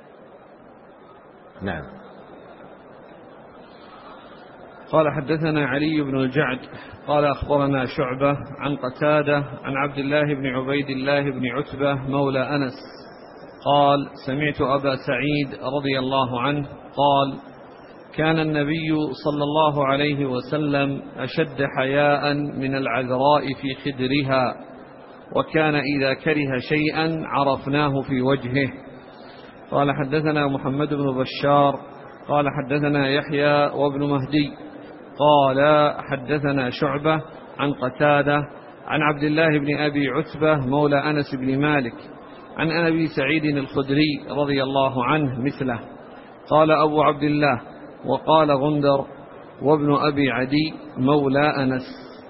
نعم. قال: حدثنا علي بن الجعد قال: أخبرنا شعبة عن قتادة عن عبد الله بن عبيد الله بن عتبة مولى أنس قال: سمعت أبا سعيد رضي الله عنه قال: كان النبي صلى الله عليه وسلم أشد حياء من العذراء في خدرها، وكان إذا كره شيئا عرفناه في وجهه. قال: حدثنا محمد بن بشار قال: حدثنا يحيى وابن مهدي قال: حدثنا شعبة عن قتادة عن عبد الله بن أبي عتبة مولى أنس بن مالك عن أبي سعيد الخدري رضي الله عنه مثله. قال أبو عبد الله: وقال غندر وابن أبي عدي مولى أنس.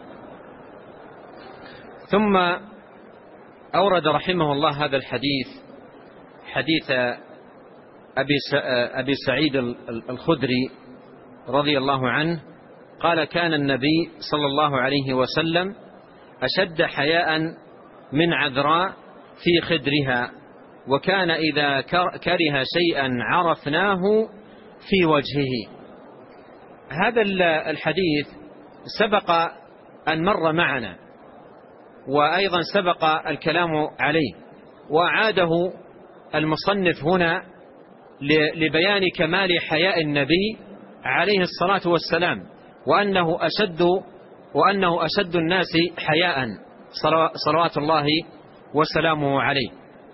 ثم أورد رحمه الله هذا الحديث، حديث أبي سعيد الخدري رضي الله عنه قال: كان النبي صلى الله عليه وسلم أشد حياء من عذراء في خدرها، وكان إذا كره شيئا عرفناه في وجهه. هذا الحديث سبق أن مر معنا، وأيضا سبق الكلام عليه، وأعاده المصنف هنا لبيان كمال حياء النبي عليه الصلاة والسلام، وأنه أشد الناس حياء صلوات الله وسلامه عليه.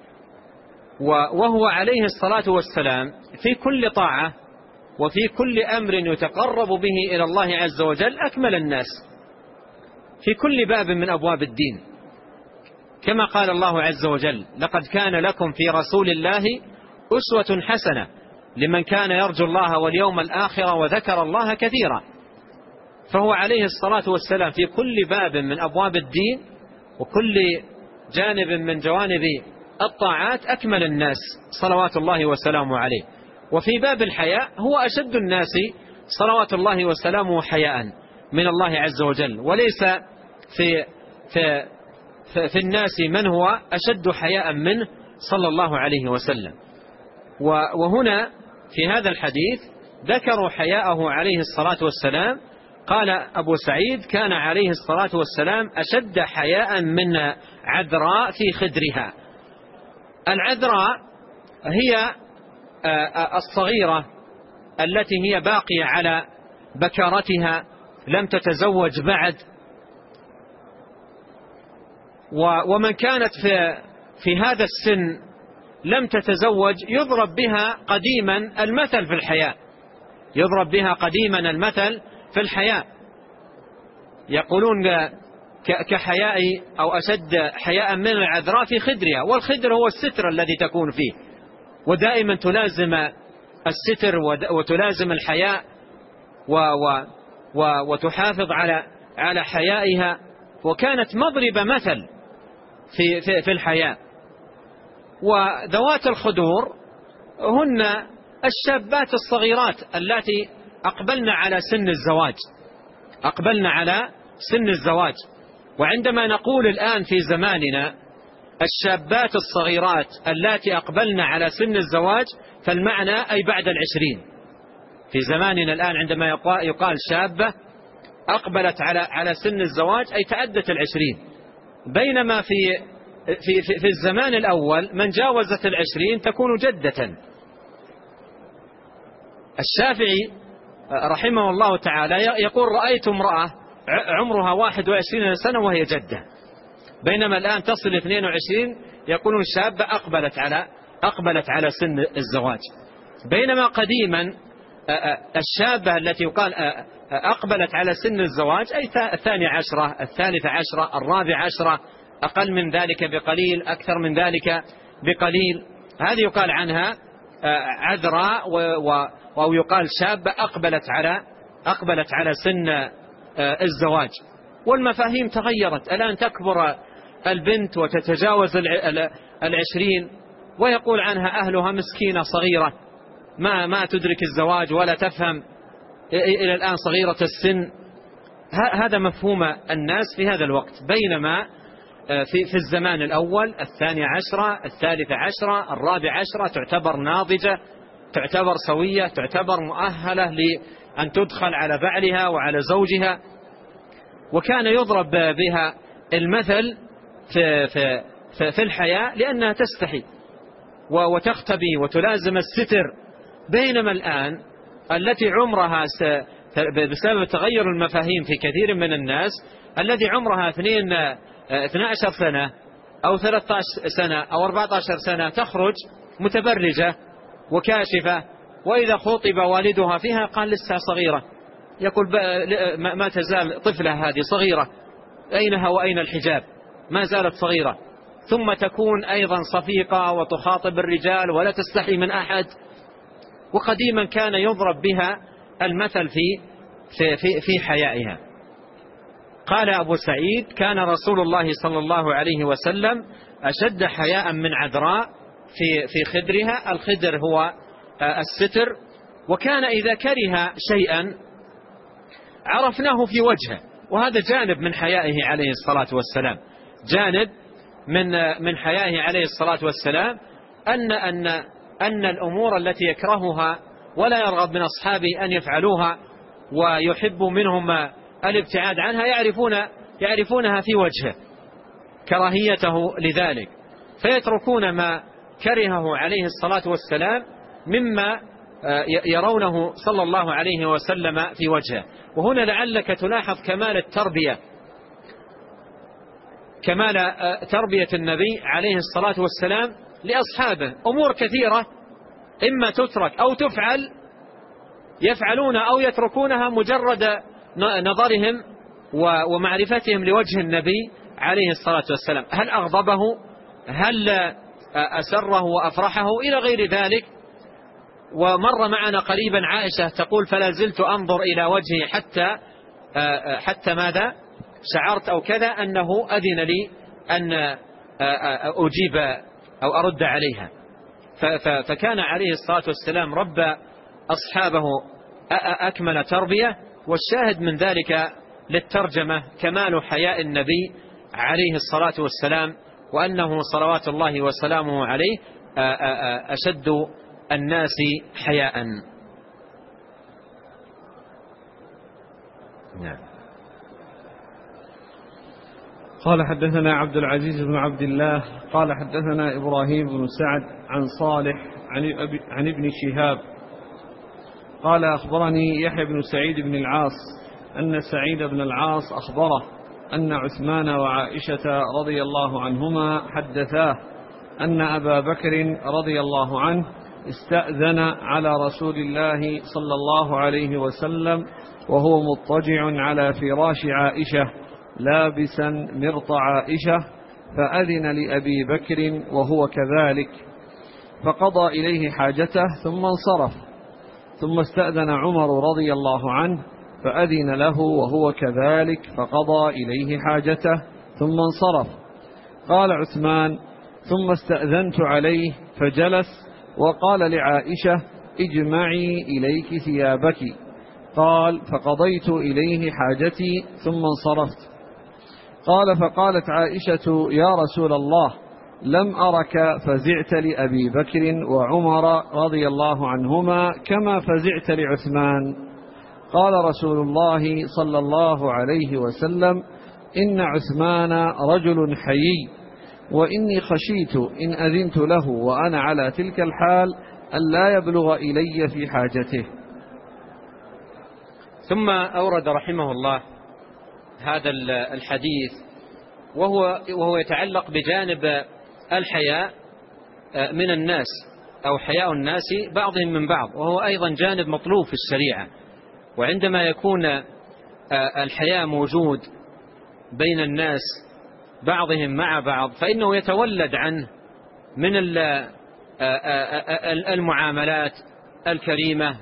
وهو عليه الصلاة والسلام في كل طاعة وفي كل أمر يتقرب به إلى الله عز وجل أكمل الناس في كل باب من أبواب الدين، كما قال الله عز وجل: لقد كان لكم في رسول الله أسوة حسنة لمن كان يرجو الله واليوم الآخر وذكر الله كثيرا. فهو عليه الصلاة والسلام في كل باب من أبواب الدين وكل جانب من جوانب الطاعات أكمل الناس صلوات الله وسلامه عليه. وفي باب الحياء هو أشد الناس صلوات الله وسلامه حياء من الله عز وجل، وليس في الناس من هو أشد حياء منه صلى الله عليه وسلم. وهنا في هذا الحديث ذكروا حياءه عليه الصلاة والسلام. قال أبو سعيد: كان عليه الصلاة والسلام أشد حياء من عذراء في خدرها. العذراء هي الصغيرة التي هي باقية على بكارتها، لم تتزوج بعد، ومن كانت في هذا السن لم تتزوج يضرب بها قديما المثل في الحياء، يضرب بها قديما المثل في الحياء. يقولون كحياء أو أشد حياء من العذراء في خدرها. والخدر هو الستر الذي تكون فيه، ودائما تلازم الستر وتلازم الحياء وتحافظ على حيائها، وكانت مضرب مثل في الحياء. وذوات الخدور هن الشابات الصغيرات التي أقبلن على سن الزواج. وعندما نقول الآن في زماننا الشابات الصغيرات اللاتي أقبلن على سن الزواج، فالمعنى أي بعد 20. في زماننا الآن عندما يقال شابة أقبلت على سن الزواج أي تعدت 20. بينما في الزمان الأول من جاوزت 20 تكون جدة. الشافعي رحمه الله تعالى يقول رأيت امرأة عمرها 21 سنة وهي جدة، بينما الآن تصل 22 يقولون شابة أقبلت على سن الزواج. بينما قديما الشابة التي يقال أقبلت على سن الزواج أي 12، 13، 14، أقل من ذلك بقليل، أكثر من ذلك بقليل، هذه يقال عنها عذراء، أو يقال شابة أقبلت على سن الزواج. والمفاهيم تغيرت، الآن تكبر البنت وتتجاوز 20 ويقول عنها أهلها مسكينة صغيرة ما تدرك الزواج ولا تفهم، إلى الآن صغيرة السن. هذا مفهوم الناس في هذا الوقت. بينما في الزمان الأول 12، 13، 14 تعتبر ناضجة، تعتبر سوية، تعتبر مؤهلة لأن تدخل على بعلها وعلى زوجها. وكان يضرب بها المثل في الحياة لأنها تستحي وتختبي وتلازم الستر. بينما الآن التي عمرها بسبب تغير المفاهيم في كثير من الناس، الذي عمرها 12 سنة أو 13 سنة أو 14 سنة تخرج متبرجة وكاشفة، وإذا خطب والدها فيها قال لسه صغيرة، يقول ما تزال طفلة هذه صغيرة، أينها وأين الحجاب، ما زالت صغيرة. ثم تكون أيضا صفيقة وتخاطب الرجال ولا تستحي من أحد. وقديما كان يضرب بها المثل في حيائها. قال أبو سعيد كان رسول الله صلى الله عليه وسلم أشد حياء من عذراء في خدرها. الخدر هو الستر. وكان إذا كره شيئا عرفناه في وجهه، وهذا جانب من حيائه عليه الصلاة والسلام. جانب من حيائه عليه الصلاة والسلام أن الأمور التي يكرهها ولا يرغب من أصحابه أن يفعلوها ويحب منهم الابتعاد عنها يعرفونها في وجهه كراهيته لذلك، فيتركون ما كرهه عليه الصلاة والسلام مما يرونه صلى الله عليه وسلم في وجهه. وهنا لعلك تلاحظ كمال التربية، كمال تربية النبي عليه الصلاة والسلام لأصحابه. أمور كثيرة إما تترك أو تفعل، يفعلون أو يتركونها مجرد نظرهم ومعرفتهم لوجه النبي عليه الصلاة والسلام. هل أغضبه؟ هل أسره وأفرحه؟ إلى غير ذلك. ومر معنا قريبا عائشة تقول فلا زلت أنظر إلى وجهه حتى ماذا شعرت أو كذا أنه أذن لي أن أجيب أو أرد عليها. فكان عليه الصلاة والسلام ربى أصحابه أكمل تربية. والشاهد من ذلك للترجمة كمال حياء النبي عليه الصلاة والسلام، وأنه صلوات الله وسلامه عليه أشد الناس حياء. نعم. قال حدثنا عبد العزيز بن عبد الله قال حدثنا إبراهيم بن سعد عن صالح عن ابن شهاب قال أخبرني يحيى بن سعيد بن العاص أن سعيد بن العاص أخبره أن عثمان وعائشة رضي الله عنهما حدثاه أن أبا بكر رضي الله عنه استأذن على رسول الله صلى الله عليه وسلم وهو مضطجع على فراش عائشة لابسا مرط عائشة، فأذن لأبي بكر وهو كذلك، فقضى إليه حاجته ثم انصرف. ثم استأذن عمر رضي الله عنه فأذن له وهو كذلك، فقضى إليه حاجته ثم انصرف. قال عثمان ثم استأذنت عليه فجلس وقال لعائشة اجمعي إليك ثيابك. قال فقضيت إليه حاجتي ثم انصرفت. قال فقالت عائشة يا رسول الله لم أرك فزعت لأبي بكر وعمر رضي الله عنهما كما فزعت لعثمان. قال رسول الله صلى الله عليه وسلم: إن عثمان رجل حيي، وإني خشيت إن أذنت له وأنا على تلك الحال ألا يبلغ إلي في حاجته. ثم أورد رحمه الله هذا الحديث وهو يتعلق بجانب الحياء من الناس أو حياء الناس بعضهم من بعض، وهو أيضا جانب مطلوب في الشريعة. وعندما يكون الحياء موجود بين الناس بعضهم مع بعض فإنه يتولد عنه من المعاملات الكريمة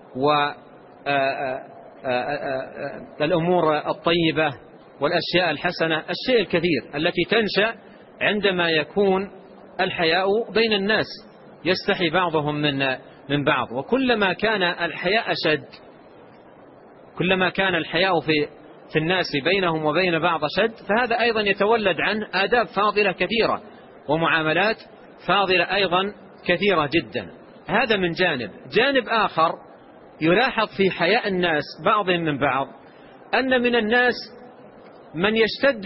والأمور الطيبة والأشياء الحسنة، الشيء الكثير التي تنشأ عندما يكون الحياء بين الناس، يستحي بعضهم من بعض. وكلما كان الحياء أشد، كلما كان الحياء في الناس بينهم وبين بعض أشد، فهذا أيضا يتولد عنه آداب فاضلة كثيرة ومعاملات فاضلة أيضا كثيرة جدا. هذا من جانب آخر يلاحظ في حياء الناس بعضهم من بعض أن من الناس من يشتد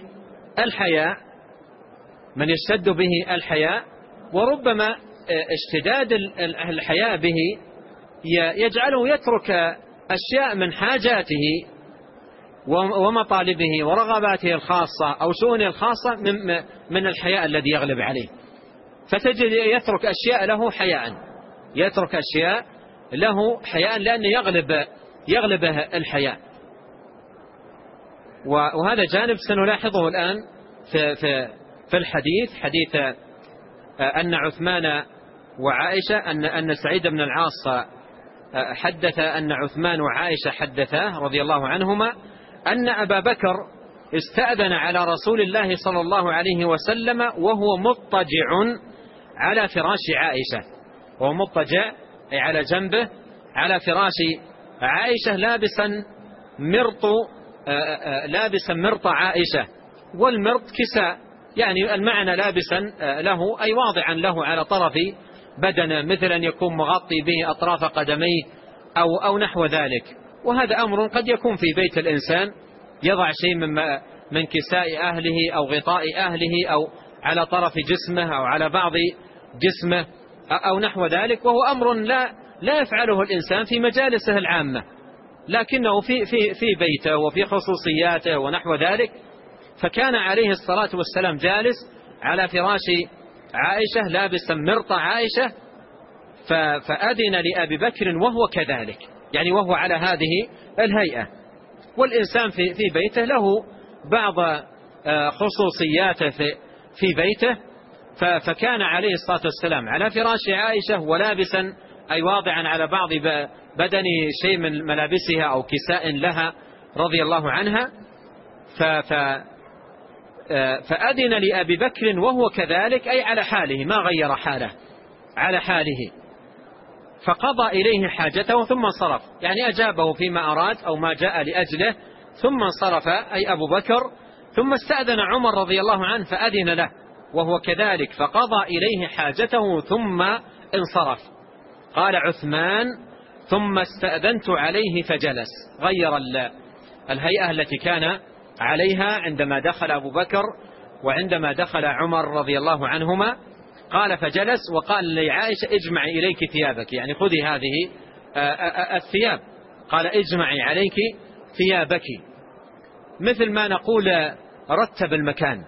به الحياء، وربما اشتداد الحياء به يجعله يترك أشياء من حاجاته ومطالبه ورغباته الخاصة أو شؤونه الخاصة من الحياء الذي يغلب عليه، فتجد يترك أشياء له حياء لأنه يغلبه الحياء. وهذا جانب سنلاحظه الآن في الحديث، حديث أن عثمان وعائشة، أن سعيد بن العاص حدث أن عثمان وعائشة حدثا رضي الله عنهما أن أبا بكر استأذن على رسول الله صلى الله عليه وسلم وهو مضطجع على فراش عائشة، وهو مضطجع أي على جنبه على فراش عائشة لابسا مرط عائشة. والمرط كساء، يعني المعنى لابسا له أي واضعا له على طرف بدنه، مثلا يكون مغطي به أطراف قدميه أو نحو ذلك. وهذا أمر قد يكون في بيت الإنسان، يضع شيء من كساء أهله أو غطاء أهله أو على طرف جسمه أو على بعض جسمه أو نحو ذلك، وهو أمر لا يفعله الإنسان في مجالسه العامة، لكنه في بيته وفي خصوصياته ونحو ذلك. فكان عليه الصلاة والسلام جالس على فراش عائشة لابسا مرط عائشة، فأذن لأبي بكر وهو كذلك، يعني وهو على هذه الهيئة. والإنسان في بيته له بعض خصوصياته في بيته، فكان عليه الصلاة والسلام على فراش عائشة ولابسا أي واضعا على بعض بدنه شيء من ملابسها أو كساء لها رضي الله عنها. فأذن لأبي بكر وهو كذلك أي على حاله، ما غير حاله، على حاله. فقضى إليه حاجته ثم انصرف، يعني أجابه فيما أراد أو ما جاء لأجله، ثم انصرف أي أبو بكر. ثم استأذن عمر رضي الله عنه فأذن له وهو كذلك، فقضى إليه حاجته ثم انصرف. قال عثمان: ثم استأذنت عليه فجلس، غير الهيئة التي كان عليها عندما دخل أبو بكر وعندما دخل عمر رضي الله عنهما. قال فجلس، وقال لعائشة: اجمعي إليك ثيابك، يعني خذي هذه الثياب. قال: اجمعي عليك ثيابك، مثل ما نقول رتب المكان،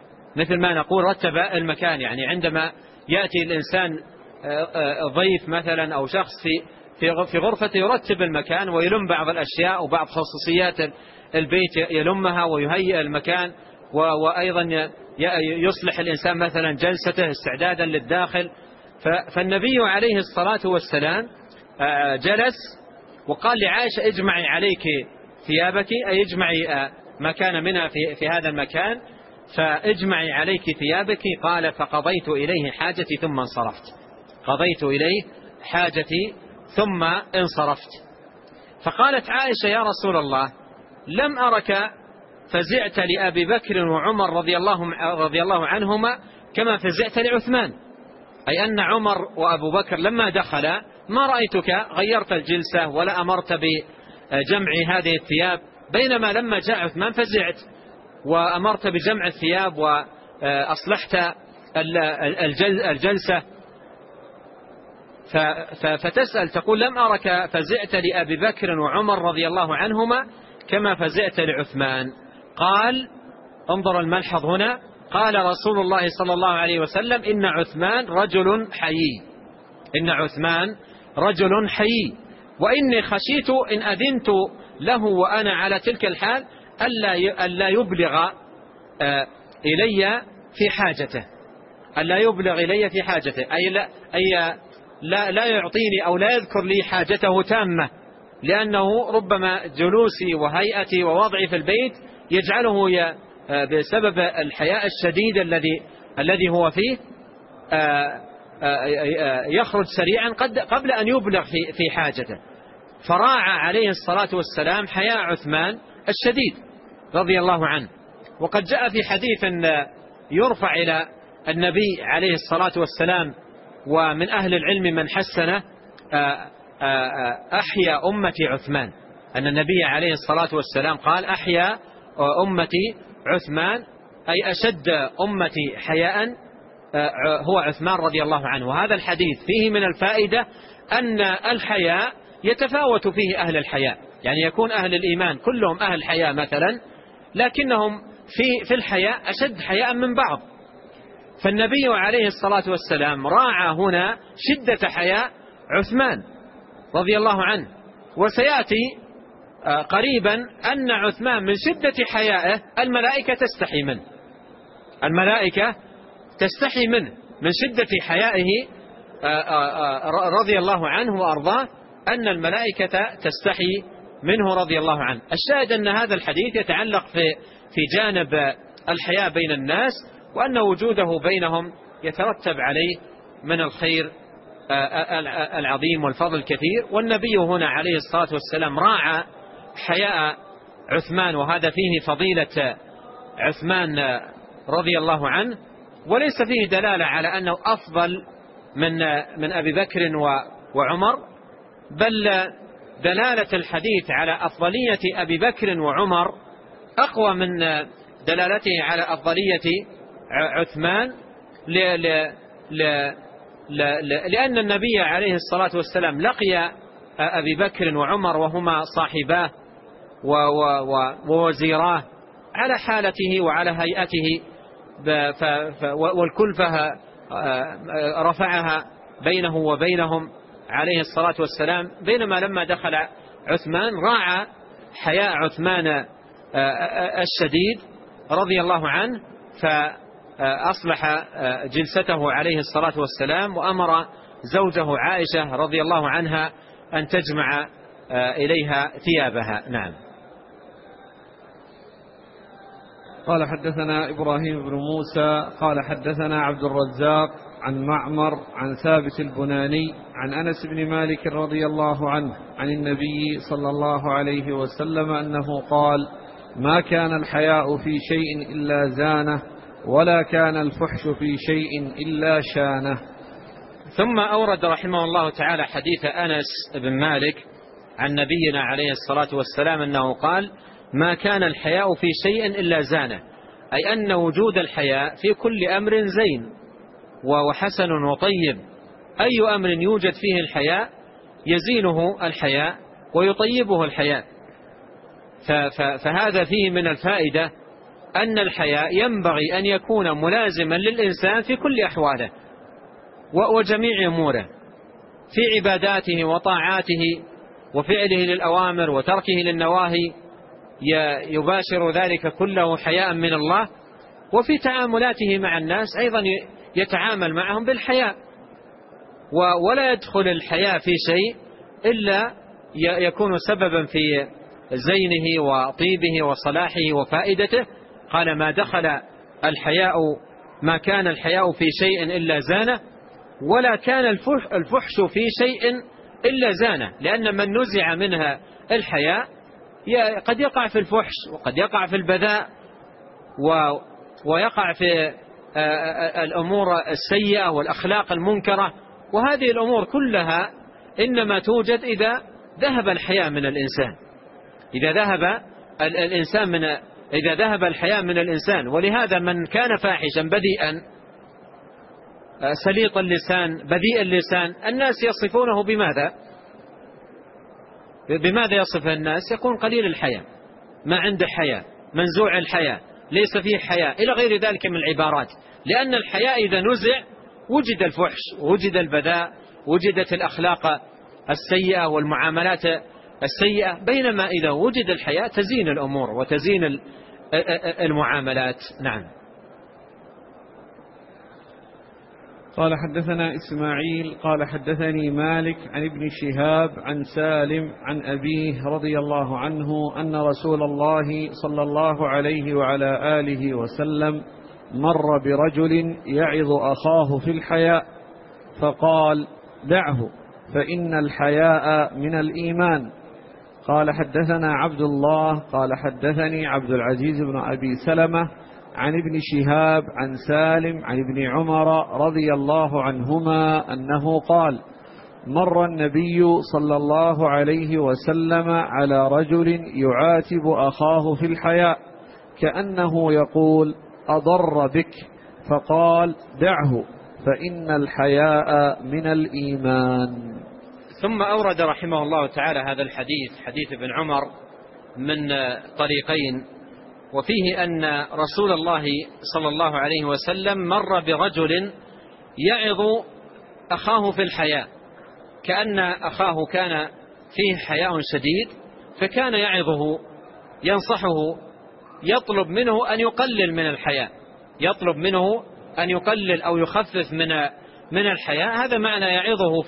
يعني عندما يأتي الإنسان ضيف مثلا أو شخص في غرفته يرتب المكان ويلم بعض الأشياء وبعض خصوصيات البيت يلمها ويهيئ المكان، وأيضا يصلح الإنسان مثلا جلسته استعدادا للداخل. فالنبي عليه الصلاة والسلام جلس وقال لعائشة: اجمعي عليك ثيابك، أي اجمعي ما كان منها في هذا المكان، فاجمعي عليك ثيابك. قال: فقضيت إليه حاجتي ثم انصرفت، قضيت إليه حاجتي ثم انصرفت. فقالت عائشة: يا رسول الله، لم أرك فزعت لأبي بكر وعمر رضي الله عنهما كما فزعت لعثمان، أي أن عمر وأبو بكر لما دخل ما رأيتك غيرت الجلسة ولا أمرت بجمع هذه الثياب، بينما لما جاء عثمان فزعت وأمرت بجمع الثياب وأصلحت الجلسة. فتسأل تقول لم أرك فزعت لأبي بكر وعمر رضي الله عنهما كما فزعت لعثمان. قال انظر الملحظ هنا، قال رسول الله صلى الله عليه وسلم إن عثمان رجل حيي، إن عثمان رجل حيي، وإني خشيت إن أذنت له وأنا على تلك الحال ألا يبلغ إلي في حاجته، ألا يبلغ إلي في حاجته، أي لا يعطيني أو لا يذكر لي حاجته تامة، لأنه ربما جلوسي وهيئتي ووضعي في البيت يجعله بسبب الحياء الشديد الذي هو فيه يخرج سريعا قبل أن يبلغ في حاجته. فراعى عليه الصلاة والسلام حياء عثمان الشديد رضي الله عنه. وقد جاء في حديث يرفع إلى النبي عليه الصلاة والسلام ومن أهل العلم من حسنه أحيا أمتي عثمان، أن النبي عليه الصلاة والسلام قال أحيا أمتي عثمان، أي أشد أمتي حياء هو عثمان رضي الله عنه. وهذا الحديث فيه من الفائدة أن الحياء يتفاوت فيه أهل الحياء، يعني يكون أهل الإيمان كلهم أهل حياء مثلا، لكنهم في الحياء أشد حياء من بعض. فالنبي عليه الصلاة والسلام راعى هنا شدة حياء عثمان رضي الله عنه. وسيأتي قريبا أن عثمان من شدة حيائه الملائكة تستحي منه، الملائكة تستحي منه من شدة حيائه رضي الله عنه وأرضاه، أن الملائكة تستحي منه رضي الله عنه. الشاهد أن هذا الحديث يتعلق في جانب الحياء بين الناس، وأن وجوده بينهم يترتب عليه من الخير العظيم والفضل الكثير. والنبي هنا عليه الصلاة والسلام راعى حياء عثمان، وهذا فيه فضيلة عثمان رضي الله عنه، وليس فيه دلالة على أنه أفضل من أبي بكر وعمر، بل دلالة الحديث على أفضلية أبي بكر وعمر أقوى من دلالته على أفضلية عثمان، لأن النبي عليه الصلاة والسلام لقي أبي بكر وعمر وهما صاحباه ووزيراه على حالته وعلى هيئته، والكلفة رفعها بينه وبينهم عليه الصلاة والسلام. بينما لما دخل عثمان راعى حياء عثمان الشديد رضي الله عنه، فأصلح جلسته عليه الصلاة والسلام، وأمر زوجه عائشة رضي الله عنها أن تجمع إليها ثيابها. نعم. قال حدثنا إبراهيم بن موسى قال حدثنا عبد الرزاق عن معمر عن ثابت البناني عن أنس بن مالك رضي الله عنه عن النبي صلى الله عليه وسلم أنه قال: ما كان الحياء في شيء إلا زانه، ولا كان الفحش في شيء إلا شانه. ثم أورد رحمه الله تعالى حديث أنس بن مالك عن نبينا عليه الصلاة والسلام أنه قال: ما كان الحياء في شيء إلا زانه، أي أن وجود الحياء في كل أمر زين وحسن وطيب. أي أمر يوجد فيه الحياء يزينه الحياء ويطيبه الحياء. فهذا فيه من الفائدة أن الحياء ينبغي أن يكون ملازما للإنسان في كل أحواله وجميع أموره، في عباداته وطاعاته وفعله للأوامر وتركه للنواهي، يباشر ذلك كله حياء من الله. وفي تعاملاته مع الناس أيضا يتعامل معهم بالحياء، ولا يدخل الحياء في شيء إلا يكون سببا في زينه وطيبه وصلاحه وفائدته. قال: ما كان الحياء في شيء إلا زانه، ولا كان الفحش في شيء إلا زانه، لأن من نزع منها الحياء قد يقع في الفحش، وقد يقع في البذاء، ويقع في الأمور السيئة والأخلاق المنكرة. وهذه الأمور كلها إنما توجد إذا ذهب الحياء من الإنسان، إذا ذهب الحياء من الإنسان. ولهذا من كان فاحشا بذيئا سليط اللسان بذيء اللسان الناس يصفونه بماذا يصف الناس؟ يكون قليل الحياء، ما عنده حياء، منزوع الحياء، ليس فيه حياء، إلى غير ذلك من العبارات. لأن الحياء إذا نزع وجد الفحش، وجد البذاء، وجدت الأخلاق السيئة والمعاملات السيئة. بينما إذا وجد الحياء تزين الأمور وتزين المعاملات. نعم. قال حدثنا إسماعيل قال حدثني مالك عن ابن شهاب عن سالم عن أبيه رضي الله عنه أن رسول الله صلى الله عليه وعلى آله وسلم مر برجل يعظ أخاه في الحياء فقال: دعه فإن الحياء من الإيمان. قال حدثنا عبد الله قال حدثني عبد العزيز بن أبي سلمة عن ابن شهاب عن سالم عن ابن عمر رضي الله عنهما أنه قال: مر النبي صلى الله عليه وسلم على رجل يعاتب أخاه في الحياء كأنه يقول: أضر بك، فقال: دعه فإن الحياء من الإيمان. ثم أورد رحمه الله تعالى هذا الحديث، حديث ابن عمر، من طريقين، وفيه أن رسول الله صلى الله عليه وسلم مر برجل يعظ أخاه في الحياء، كأن أخاه كان فيه حياء شديد فكان يعظه ينصحه، يطلب منه أن يقلل من الحياء، يطلب منه أن يقلل أو يخفف من الحياء. هذا معنى يعظه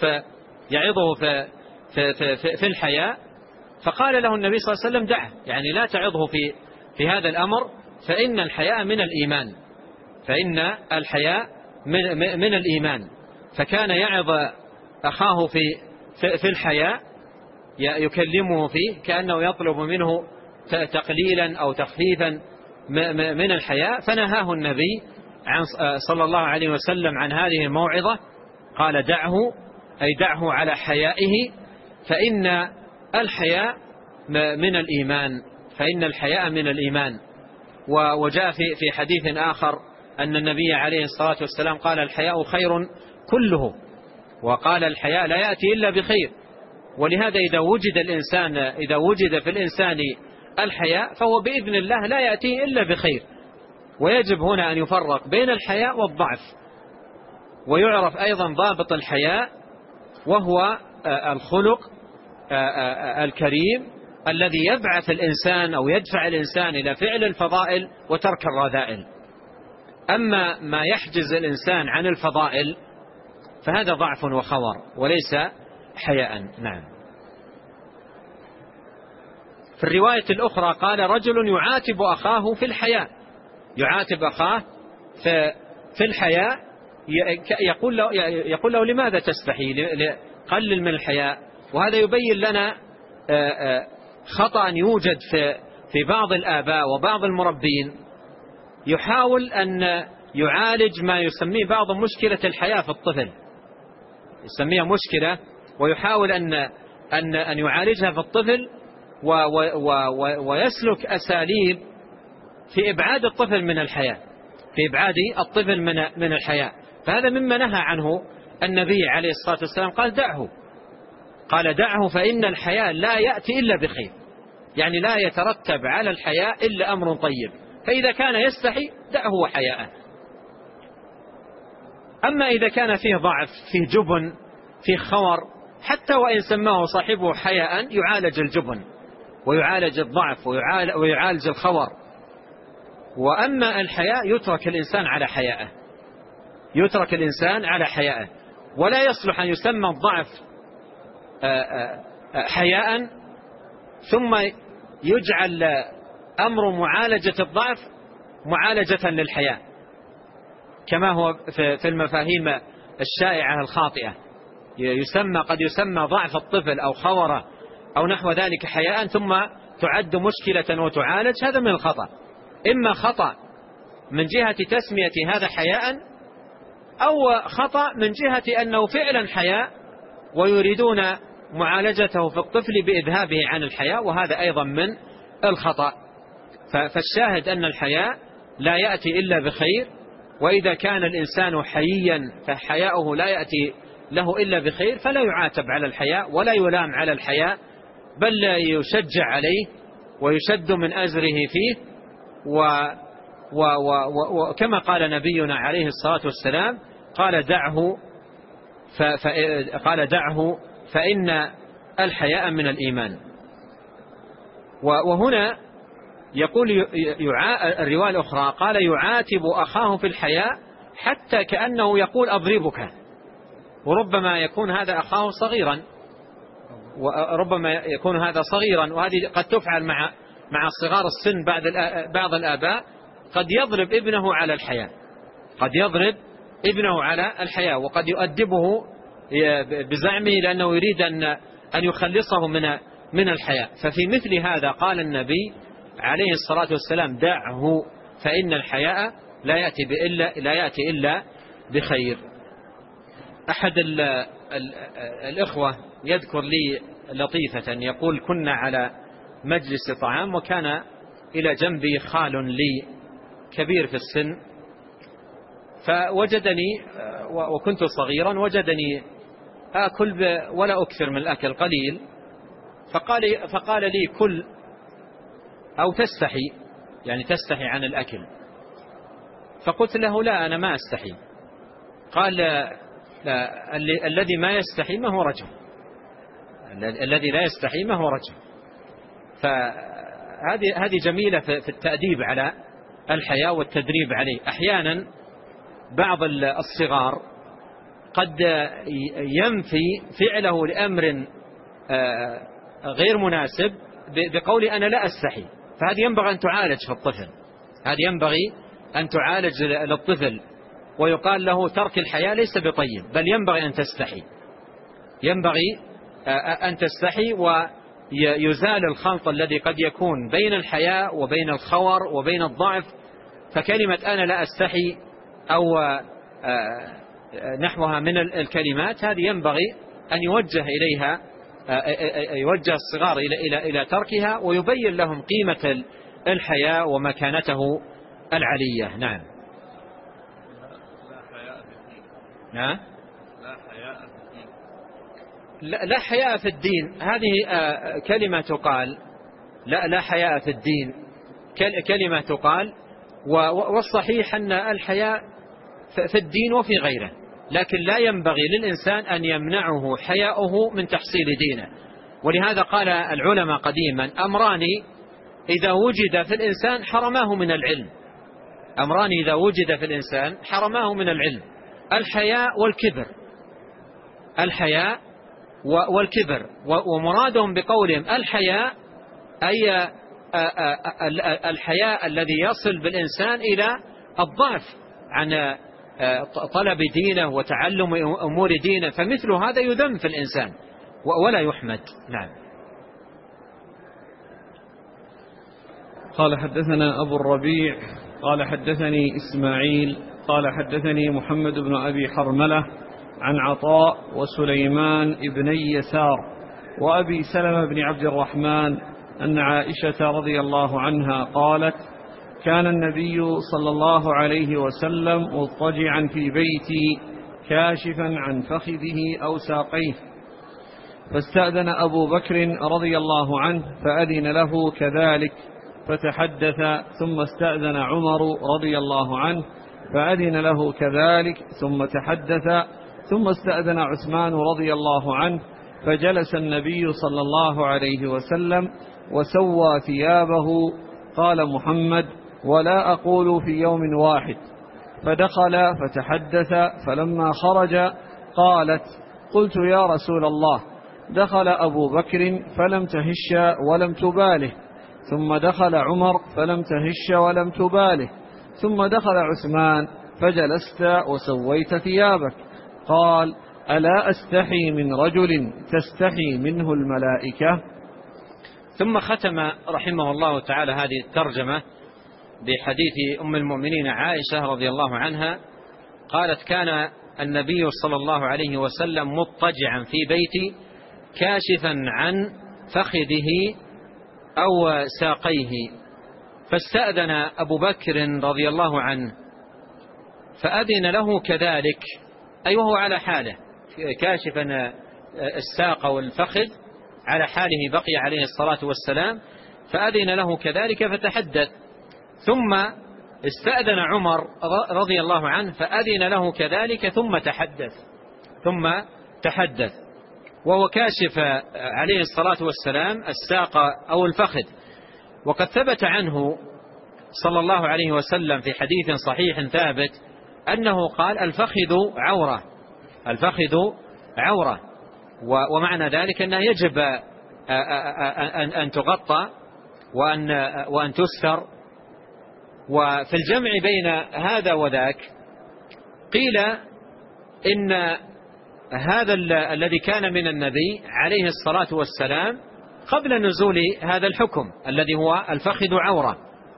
في الحياء. فقال له النبي صلى الله عليه وسلم: دعه، يعني لا تعظه في هذا الأمر، فإن الحياء من الإيمان، فإن الحياء من الإيمان. فكان يعظ أخاه في الحياء، يكلمه فيه كأنه يطلب منه تقليلا أو تخفيفا من الحياء. فنهاه النبي صلى الله عليه وسلم عن هذه الموعظة، قال: دعه، أي دعه على حيائه، فإن الحياء من الإيمان، فإن الحياء من الإيمان. وجاء في حديث آخر أن النبي عليه الصلاة والسلام قال: الحياء خير كله، وقال: الحياء لا يأتي إلا بخير. ولهذا إذا وجد في الإنسان الحياء فهو بإذن الله لا يأتي إلا بخير. ويجب هنا أن يفرق بين الحياء والضعف. ويعرف أيضا ضابط الحياء وهو الخلق الكريم الذي يبعث الإنسان أو يدفع الإنسان إلى فعل الفضائل وترك الرذائل. أما ما يحجز الإنسان عن الفضائل فهذا ضعف وخور وليس حياء. نعم. في الرواية الأخرى قال: رجل يعاتب أخاه في الحياء، يعاتب أخاه في الحياء، يقول له: لماذا تستحي؟ قلل من الحياء. وهذا يبين لنا خطأ يوجد في بعض الآباء وبعض المربين، يحاول أن يعالج ما يسميه بعض مشكلة الحياء في الطفل، يسميها مشكلة ويحاول أن يعالجها في الطفل، ويسلك أساليب في إبعاد الطفل من الحياء، في إبعاد الطفل من الحياء. فهذا مما نهى عنه النبي عليه الصلاة والسلام، قال: دعه، قال: دعه فإن الحياء لا يأتي إلا بخير، يعني لا يترتب على الحياء إلا أمر طيب. فإذا كان يستحي دعه وحياءه. أما إذا كان فيه ضعف، فيه جبن، فيه خور، حتى وإن سماه صاحبه حياء يعالج الجبن ويعالج الضعف ويعالج الخور. وأما الحياء يترك الإنسان على حيائه، يترك الإنسان على حيائه، ولا يصلح أن يسمى الضعف حياء ثم يجعل أمر معالجة الضعف معالجة للحياء، كما هو في المفاهيم الشائعة الخاطئة. قد يسمى ضعف الطفل أو خوره أو نحو ذلك حياء ثم تعد مشكلة وتعالج. هذا من الخطأ. إما خطأ من جهة تسمية هذا حياء، أو خطأ من جهة أنه فعلا حياء ويريدون معالجته في الطفل بإذهابه عن الحياء، وهذا أيضا من الخطأ. فالشاهد أن الحياء لا يأتي إلا بخير، وإذا كان الإنسان حييا فحياؤه لا يأتي له إلا بخير، فلا يعاتب على الحياء ولا يلام على الحياء، بل يشجع عليه ويشد من أزره فيه. وكما قال نبينا عليه الصلاة والسلام قال دعه فإن الحياء من الإيمان. وهنا يقول الرواية الأخرى قال يعاتب أخاه في الحياء حتى كأنه يقول أضربك، وربما يكون هذا أخاه صغيرا، وهذه قد تفعل مع صغار السن. بعض الآباء قد يضرب ابنه على الحياء، وقد يؤدبه بزعمه لأنه يريد أن يخلصه من الحياء. ففي مثل هذا قال النبي عليه الصلاة والسلام دعه فإن الحياء لا يأتي إلا بخير. أحد الإخوة يذكر لي لطيفة، يقول كنا على مجلس طعام، وكان إلى جنبي خال لي كبير في السن، فوجدني وكنت صغيرا، وجدني آكل ولا أكثر من الأكل قليل، فقال لي كل أو تستحي، يعني تستحي عن الأكل. فقلت له لا، أنا ما أستحي. قال لا، الذي ما يستحي ما هو رجل، الذي لا يستحي ما هو رجل. فهذه جميلة في التأديب على الحياء والتدريب عليه. أحيانا بعض الصغار قد ينفي فعله لأمر غير مناسب بقول أنا لا أستحي، فهذه ينبغي أن تعالج في الطفل، هذه ينبغي أن تعالج للطفل، ويقال له ترك الحياء ليس بطيب، بل ينبغي أن تستحي، ويزال الخلط الذي قد يكون بين الحياء وبين الخور وبين الضعف. فكلمة أنا لا أستحي أو نحوها من الكلمات هذه ينبغي أن يوجه الصغار إلى تركها، ويبين لهم قيمة الحياء ومكانته العلية. نعم. لا حياء في الدين، هذه كلمة تقال. لا حياء في الدين كلمة تقال، والصحيح أن الحياء في الدين وفي غيره، لكن لا ينبغي للإنسان أن يمنعه حياؤه من تحصيل دينه. ولهذا قال العلماء قديما أمران إذا وجد في الإنسان حرماه من العلم، أمران إذا وجد في الإنسان حرماه من العلم: الحياء والكبر. ومرادهم بقولهم الحياء أي الحياء الذي يصل بالإنسان إلى الضعف عن طلب دينه وتعلم أمور دينه، فمثل هذا يذم في الإنسان ولا يحمد. نعم. قال حدثنا أبو الربيع قال حدثني إسماعيل قال حدثني محمد بن أبي حرملة عن عطاء وسليمان ابني يسار وأبي سلمة بن عبد الرحمن أن عائشة رضي الله عنها قالت: كان النبي صلى الله عليه وسلم مضطجعا في بيتي كاشفا عن فخذه أو ساقيه، فاستأذن أبو بكر رضي الله عنه فأذن له كذلك فتحدث، ثم استأذن عمر رضي الله عنه فأذن له كذلك ثم تحدث، ثم استأذن عثمان رضي الله عنه فجلس النبي صلى الله عليه وسلم وسوى ثيابه. قال محمد: ولا أقول في يوم واحد. فدخل فتحدث، فلما خرج قالت: قلت يا رسول الله. دخل أبو بكر فلم تهش ولم تباله، ثم دخل عمر فلم تهش ولم تباله، ثم دخل عثمان فجلست وسويت ثيابك. قال: ألا أستحي من رجل تستحي منه الملائكة؟ ثم ختم رحمه الله تعالى هذه الترجمة بحديث أم المؤمنين عائشة رضي الله عنها قالت: كان النبي صلى الله عليه وسلم مضطجعا في بيتي كاشفا عن فخذه أو ساقيه، فاستأذن أبو بكر رضي الله عنه فأذن له كذلك، أي وهو على حاله كاشفا الساق والفخذ على حاله بقي عليه الصلاة والسلام، فأذن له كذلك فتحدث. ثم استأذن عمر رضي الله عنه فأذن له كذلك ثم تحدث وهو كاشف عليه الصلاة والسلام الساق أو الفخذ. وقد ثبت عنه صلى الله عليه وسلم في حديث صحيح ثابت أنه قال: الفخذ عورة، ومعنى ذلك أنه يجب أن تغطى وأن تستر. وفي الجمع بين هذا وذاك قيل إن هذا الذي كان من النبي عليه الصلاة والسلام قبل نزول هذا الحكم الذي هو الفخذ عورة،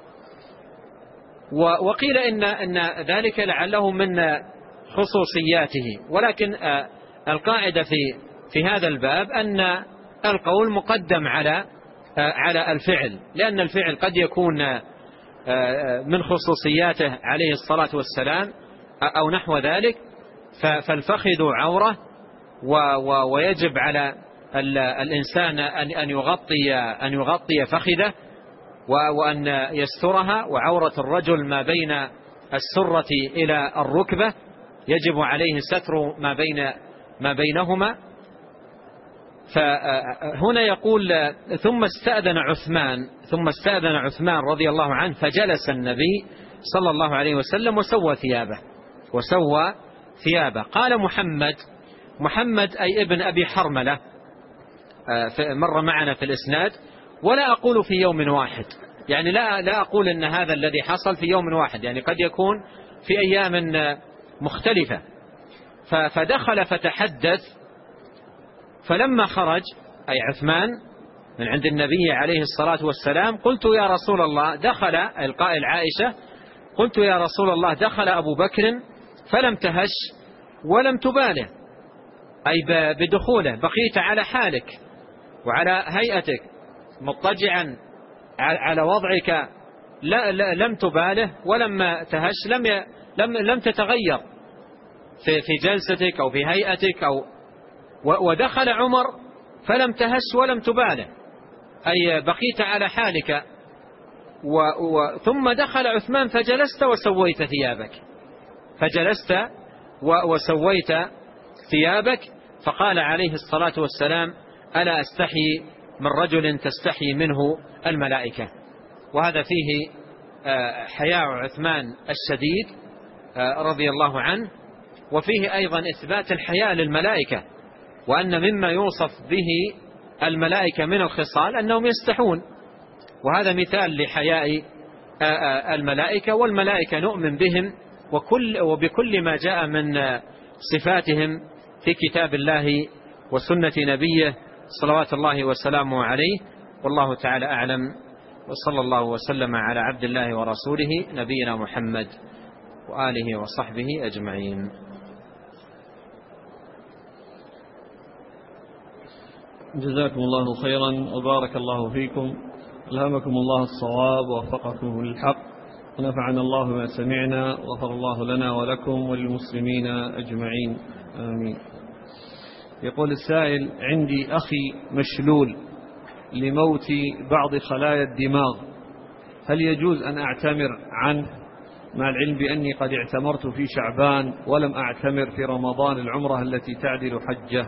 وقيل إن ذلك لعله من خصوصياته. ولكن القاعدة في هذا الباب أن القول مقدم على الفعل، لأن الفعل قد يكون من خصوصياته عليه الصلاة والسلام أو نحو ذلك، فالفخذ عورة ويجب على الإنسان أن يغطي فخذه وأن يسترها، وعورة الرجل ما بين السرة إلى الركبة يجب عليه ستر ما بينهما. فهنا يقول: ثم استأذن عثمان رضي الله عنه فجلس النبي صلى الله عليه وسلم وسوى ثيابه. قال محمد أي ابن أبي حرملة مر معنا في الإسناد، ولا أقول في يوم واحد، يعني لا أقول إن هذا الذي حصل في يوم واحد، يعني قد يكون في أيام مختلفة. فدخل فتحدث، فلما خرج أي عثمان من عند النبي عليه الصلاة والسلام قلت: يا رسول الله، دخل القائل عائشة، قلت: يا رسول الله، دخل أبو بكر فلم تهش ولم تباله، أي بدخوله بقيت على حالك وعلى هيئتك مضطجعا على وضعك، لم تباله ولم تهش، لم تتغير في جلستك أو في هيئتك ودخل عمر فلم تهش ولم تباله، أي بقيت على حالك. ثم دخل عثمان فجلست وسويت ثيابك، فقال عليه الصلاة والسلام: ألا أستحي من رجل تستحي منه الملائكة. وهذا فيه حياء عثمان الشديد رضي الله عنه، وفيه أيضا إثبات الحياء للملائكة، وأن مما يوصف به الملائكة من الخصال أنهم يستحون، وهذا مثال لحياء الملائكة. والملائكة نؤمن بهم وبكل ما جاء من صفاتهم في كتاب الله وسنة نبيه صلوات الله وسلامه عليه. والله تعالى أعلم، وصلى الله وسلم على عبد الله ورسوله نبينا محمد وآله وصحبه أجمعين. جزاكم الله خيرا وبارك الله فيكم، ألهمكم الله الصواب ووفقكم للحق، ونفعنا الله ما سمعنا، وغفر الله لنا ولكم وللمسلمين أجمعين، آمين. يقول السائل: عندي أخي مشلول لموت بعض خلايا الدماغ، هل يجوز أن أعتمر عنه مع العلم بأني قد اعتمرت في شعبان ولم أعتمر في رمضان العمرة التي تعدل حجة؟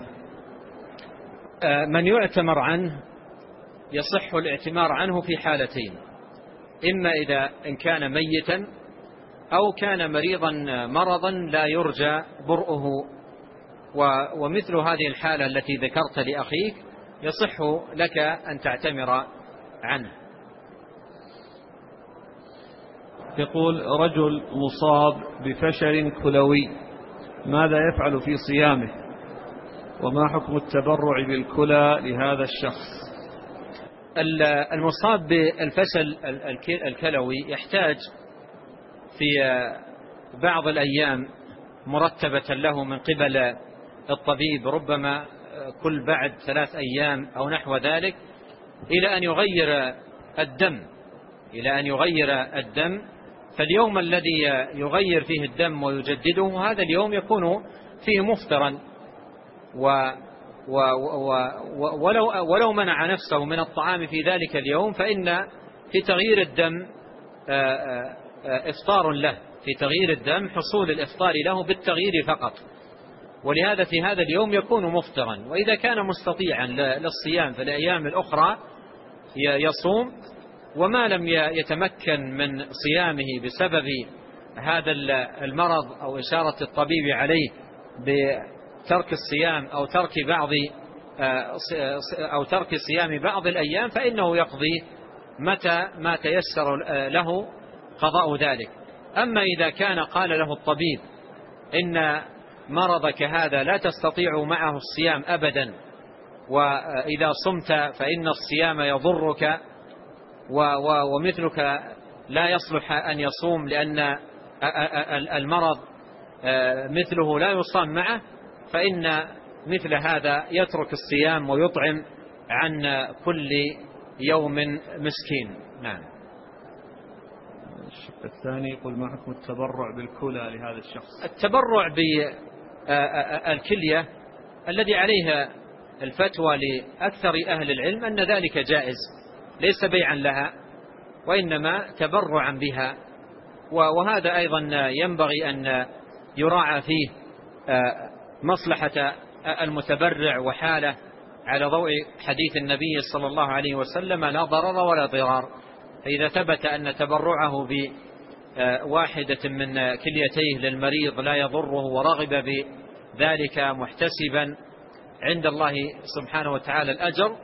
من يعتمر عنه يصح الاعتمار عنه في حالتين: إما إن كان ميتا أو كان مريضا مرضا لا يرجى برؤه، ومثل هذه الحالة التي ذكرت لأخيك يصح لك أن تعتمر عنه. يقول: رجل مصاب بفشل كلوي، ماذا يفعل في صيامه؟ وما حكم التبرع بالكلى لهذا الشخص؟ المصاب بالفشل الكلوي يحتاج في بعض الأيام مرتبة له من قبل الطبيب، ربما كل بعد 3 أيام أو نحو ذلك، إلى أن يغير الدم. فاليوم الذي يغير فيه الدم ويجدده هذا اليوم يكون فيه مفطرا، ولو منع نفسه من الطعام في ذلك اليوم فإن في تغيير الدم إفطار له، في تغيير الدم حصول الإفطار له بالتغيير فقط، ولهذا في هذا اليوم يكون مفطرا. وإذا كان مستطيعا للصيام في الأيام الأخرى يصوم، وما لم يتمكن من صيامه بسبب هذا المرض أو إشارة الطبيب عليه بترك الصيام أو ترك صيام بعض الأيام، فإنه يقضي متى ما تيسر له قضاء ذلك. أما إذا كان قال له الطبيب إن مرضك هذا لا تستطيع معه الصيام أبدا، وإذا صمت فإن الصيام يضرك، ومثلك لا يصلح أن يصوم لأن المرض مثله لا يصام معه، فإن مثل هذا يترك الصيام ويطعم عن كل يوم مسكين. نعم. الشق الثاني يقول: ما حكم التبرع بالكلى لهذا الشخص؟ التبرع بالكلية الذي عليها الفتوى لأكثر أهل العلم أن ذلك جائز، ليس بيعا لها وإنما تبرعا بها، وهذا أيضا ينبغي أن يراعى فيه مصلحة المتبرع وحاله على ضوء حديث النبي صلى الله عليه وسلم: لا ضرر ولا ضرار. فإذا ثبت أن تبرعه بواحدة من كليتيه للمريض لا يضره ورغب بذلك محتسبا عند الله سبحانه وتعالى الأجر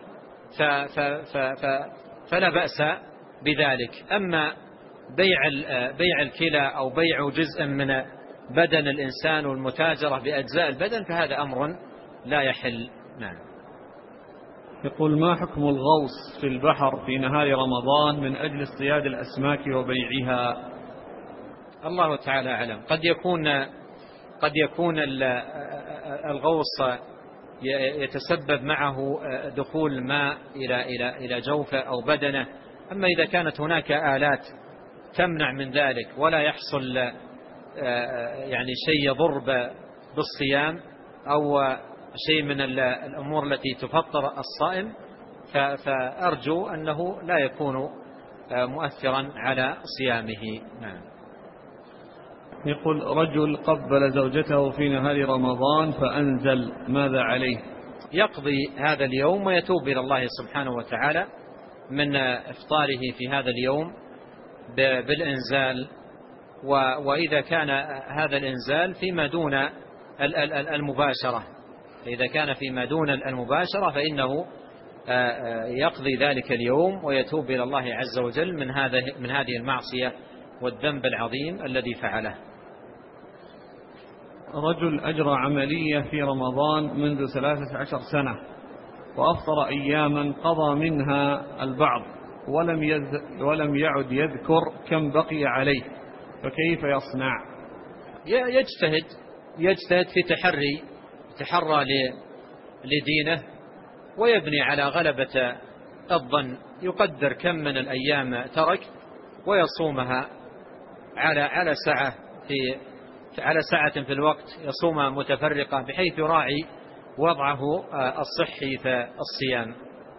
فلا بأس بذلك. أما بيع الكلى أو بيع جزء من بدن الإنسان والمتاجرة بأجزاء البدن فهذا أمر لا يحل. نعم. يقول: ما حكم الغوص في البحر في نهار رمضان من أجل اصطياد الأسماك وبيعها؟ الله تعالى أعلم. قد يكون الغوص يتسبب معه دخول ماء إلى جوفه أو بدنه. أما إذا كانت هناك آلات تمنع من ذلك ولا يحصل يعني شيء يضر بالصيام أو شيء من الأمور التي تفطر الصائم، فأرجو أنه لا يكون مؤثرا على صيامه. نعم. يقول: رجل قبل زوجته في نهار رمضان فأنزل، ماذا عليه؟ يقضي هذا اليوم ويتوب إلى الله سبحانه وتعالى من إفطاره في هذا اليوم بالإنزال. وإذا كان هذا الإنزال فيما دون المباشرة، إذا كان فيما دون المباشرة فإنه يقضي ذلك اليوم ويتوب إلى الله عز وجل من هذه المعصية والذنب العظيم الذي فعله. رجل أجرى عملية في رمضان منذ 13 سنة وأفطر أياما قضى منها البعض ولم يعد يذكر كم بقي عليه، فكيف يصنع؟ يجتهد في تحرى لدينه ويبني على غلبة الظن، يقدر كم من الأيام ترك ويصومها على ساعة في الوقت، يصومها متفرقة بحيث يراعي وضعه الصحي في الصيام.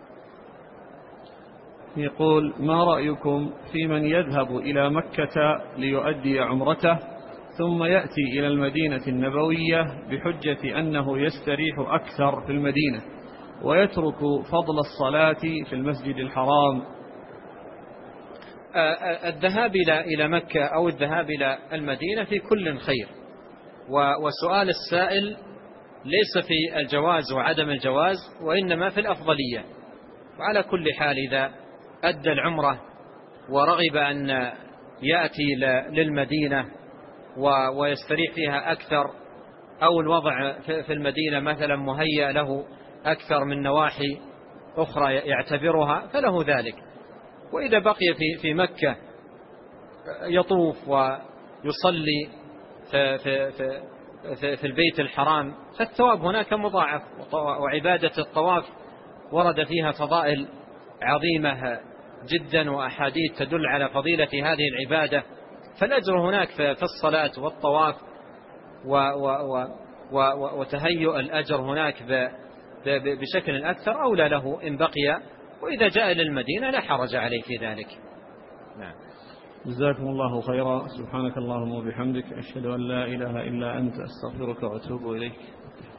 يقول: ما رأيكم في من يذهب إلى مكة ليؤدي عمرته ثم يأتي إلى المدينة النبوية بحجة أنه يستريح أكثر في المدينة ويترك فضل الصلاة في المسجد الحرام؟ الذهاب إلى مكة أو الذهاب إلى المدينة في كل خير، وسؤال السائل ليس في الجواز وعدم الجواز وإنما في الأفضلية. وعلى كل حال إذا أدى العمرة ورغب أن يأتي للمدينة ويستريح فيها أكثر، أو الوضع في المدينة مثلا مهيأ له أكثر من نواحي أخرى يعتبرها فله ذلك. وإذا بقي في مكة يطوف ويصلي في البيت الحرام فالثواب هناك مضاعف. وعبادة الطواف ورد فيها فضائل عظيمة جدا وأحاديث تدل على فضيلة هذه العبادة، فالأجر هناك في الصلاة والطواف وتهيؤ الأجر هناك بشكل أكثر أولى له إن بقي، وإذا جاء للمدينة لا حرج عليه في ذلك. نعم. جزاكم الله خيرا. سبحانك اللهم وبحمدك، أشهد أن لا إله إلا أنت، أستغفرك وأتوب إليك.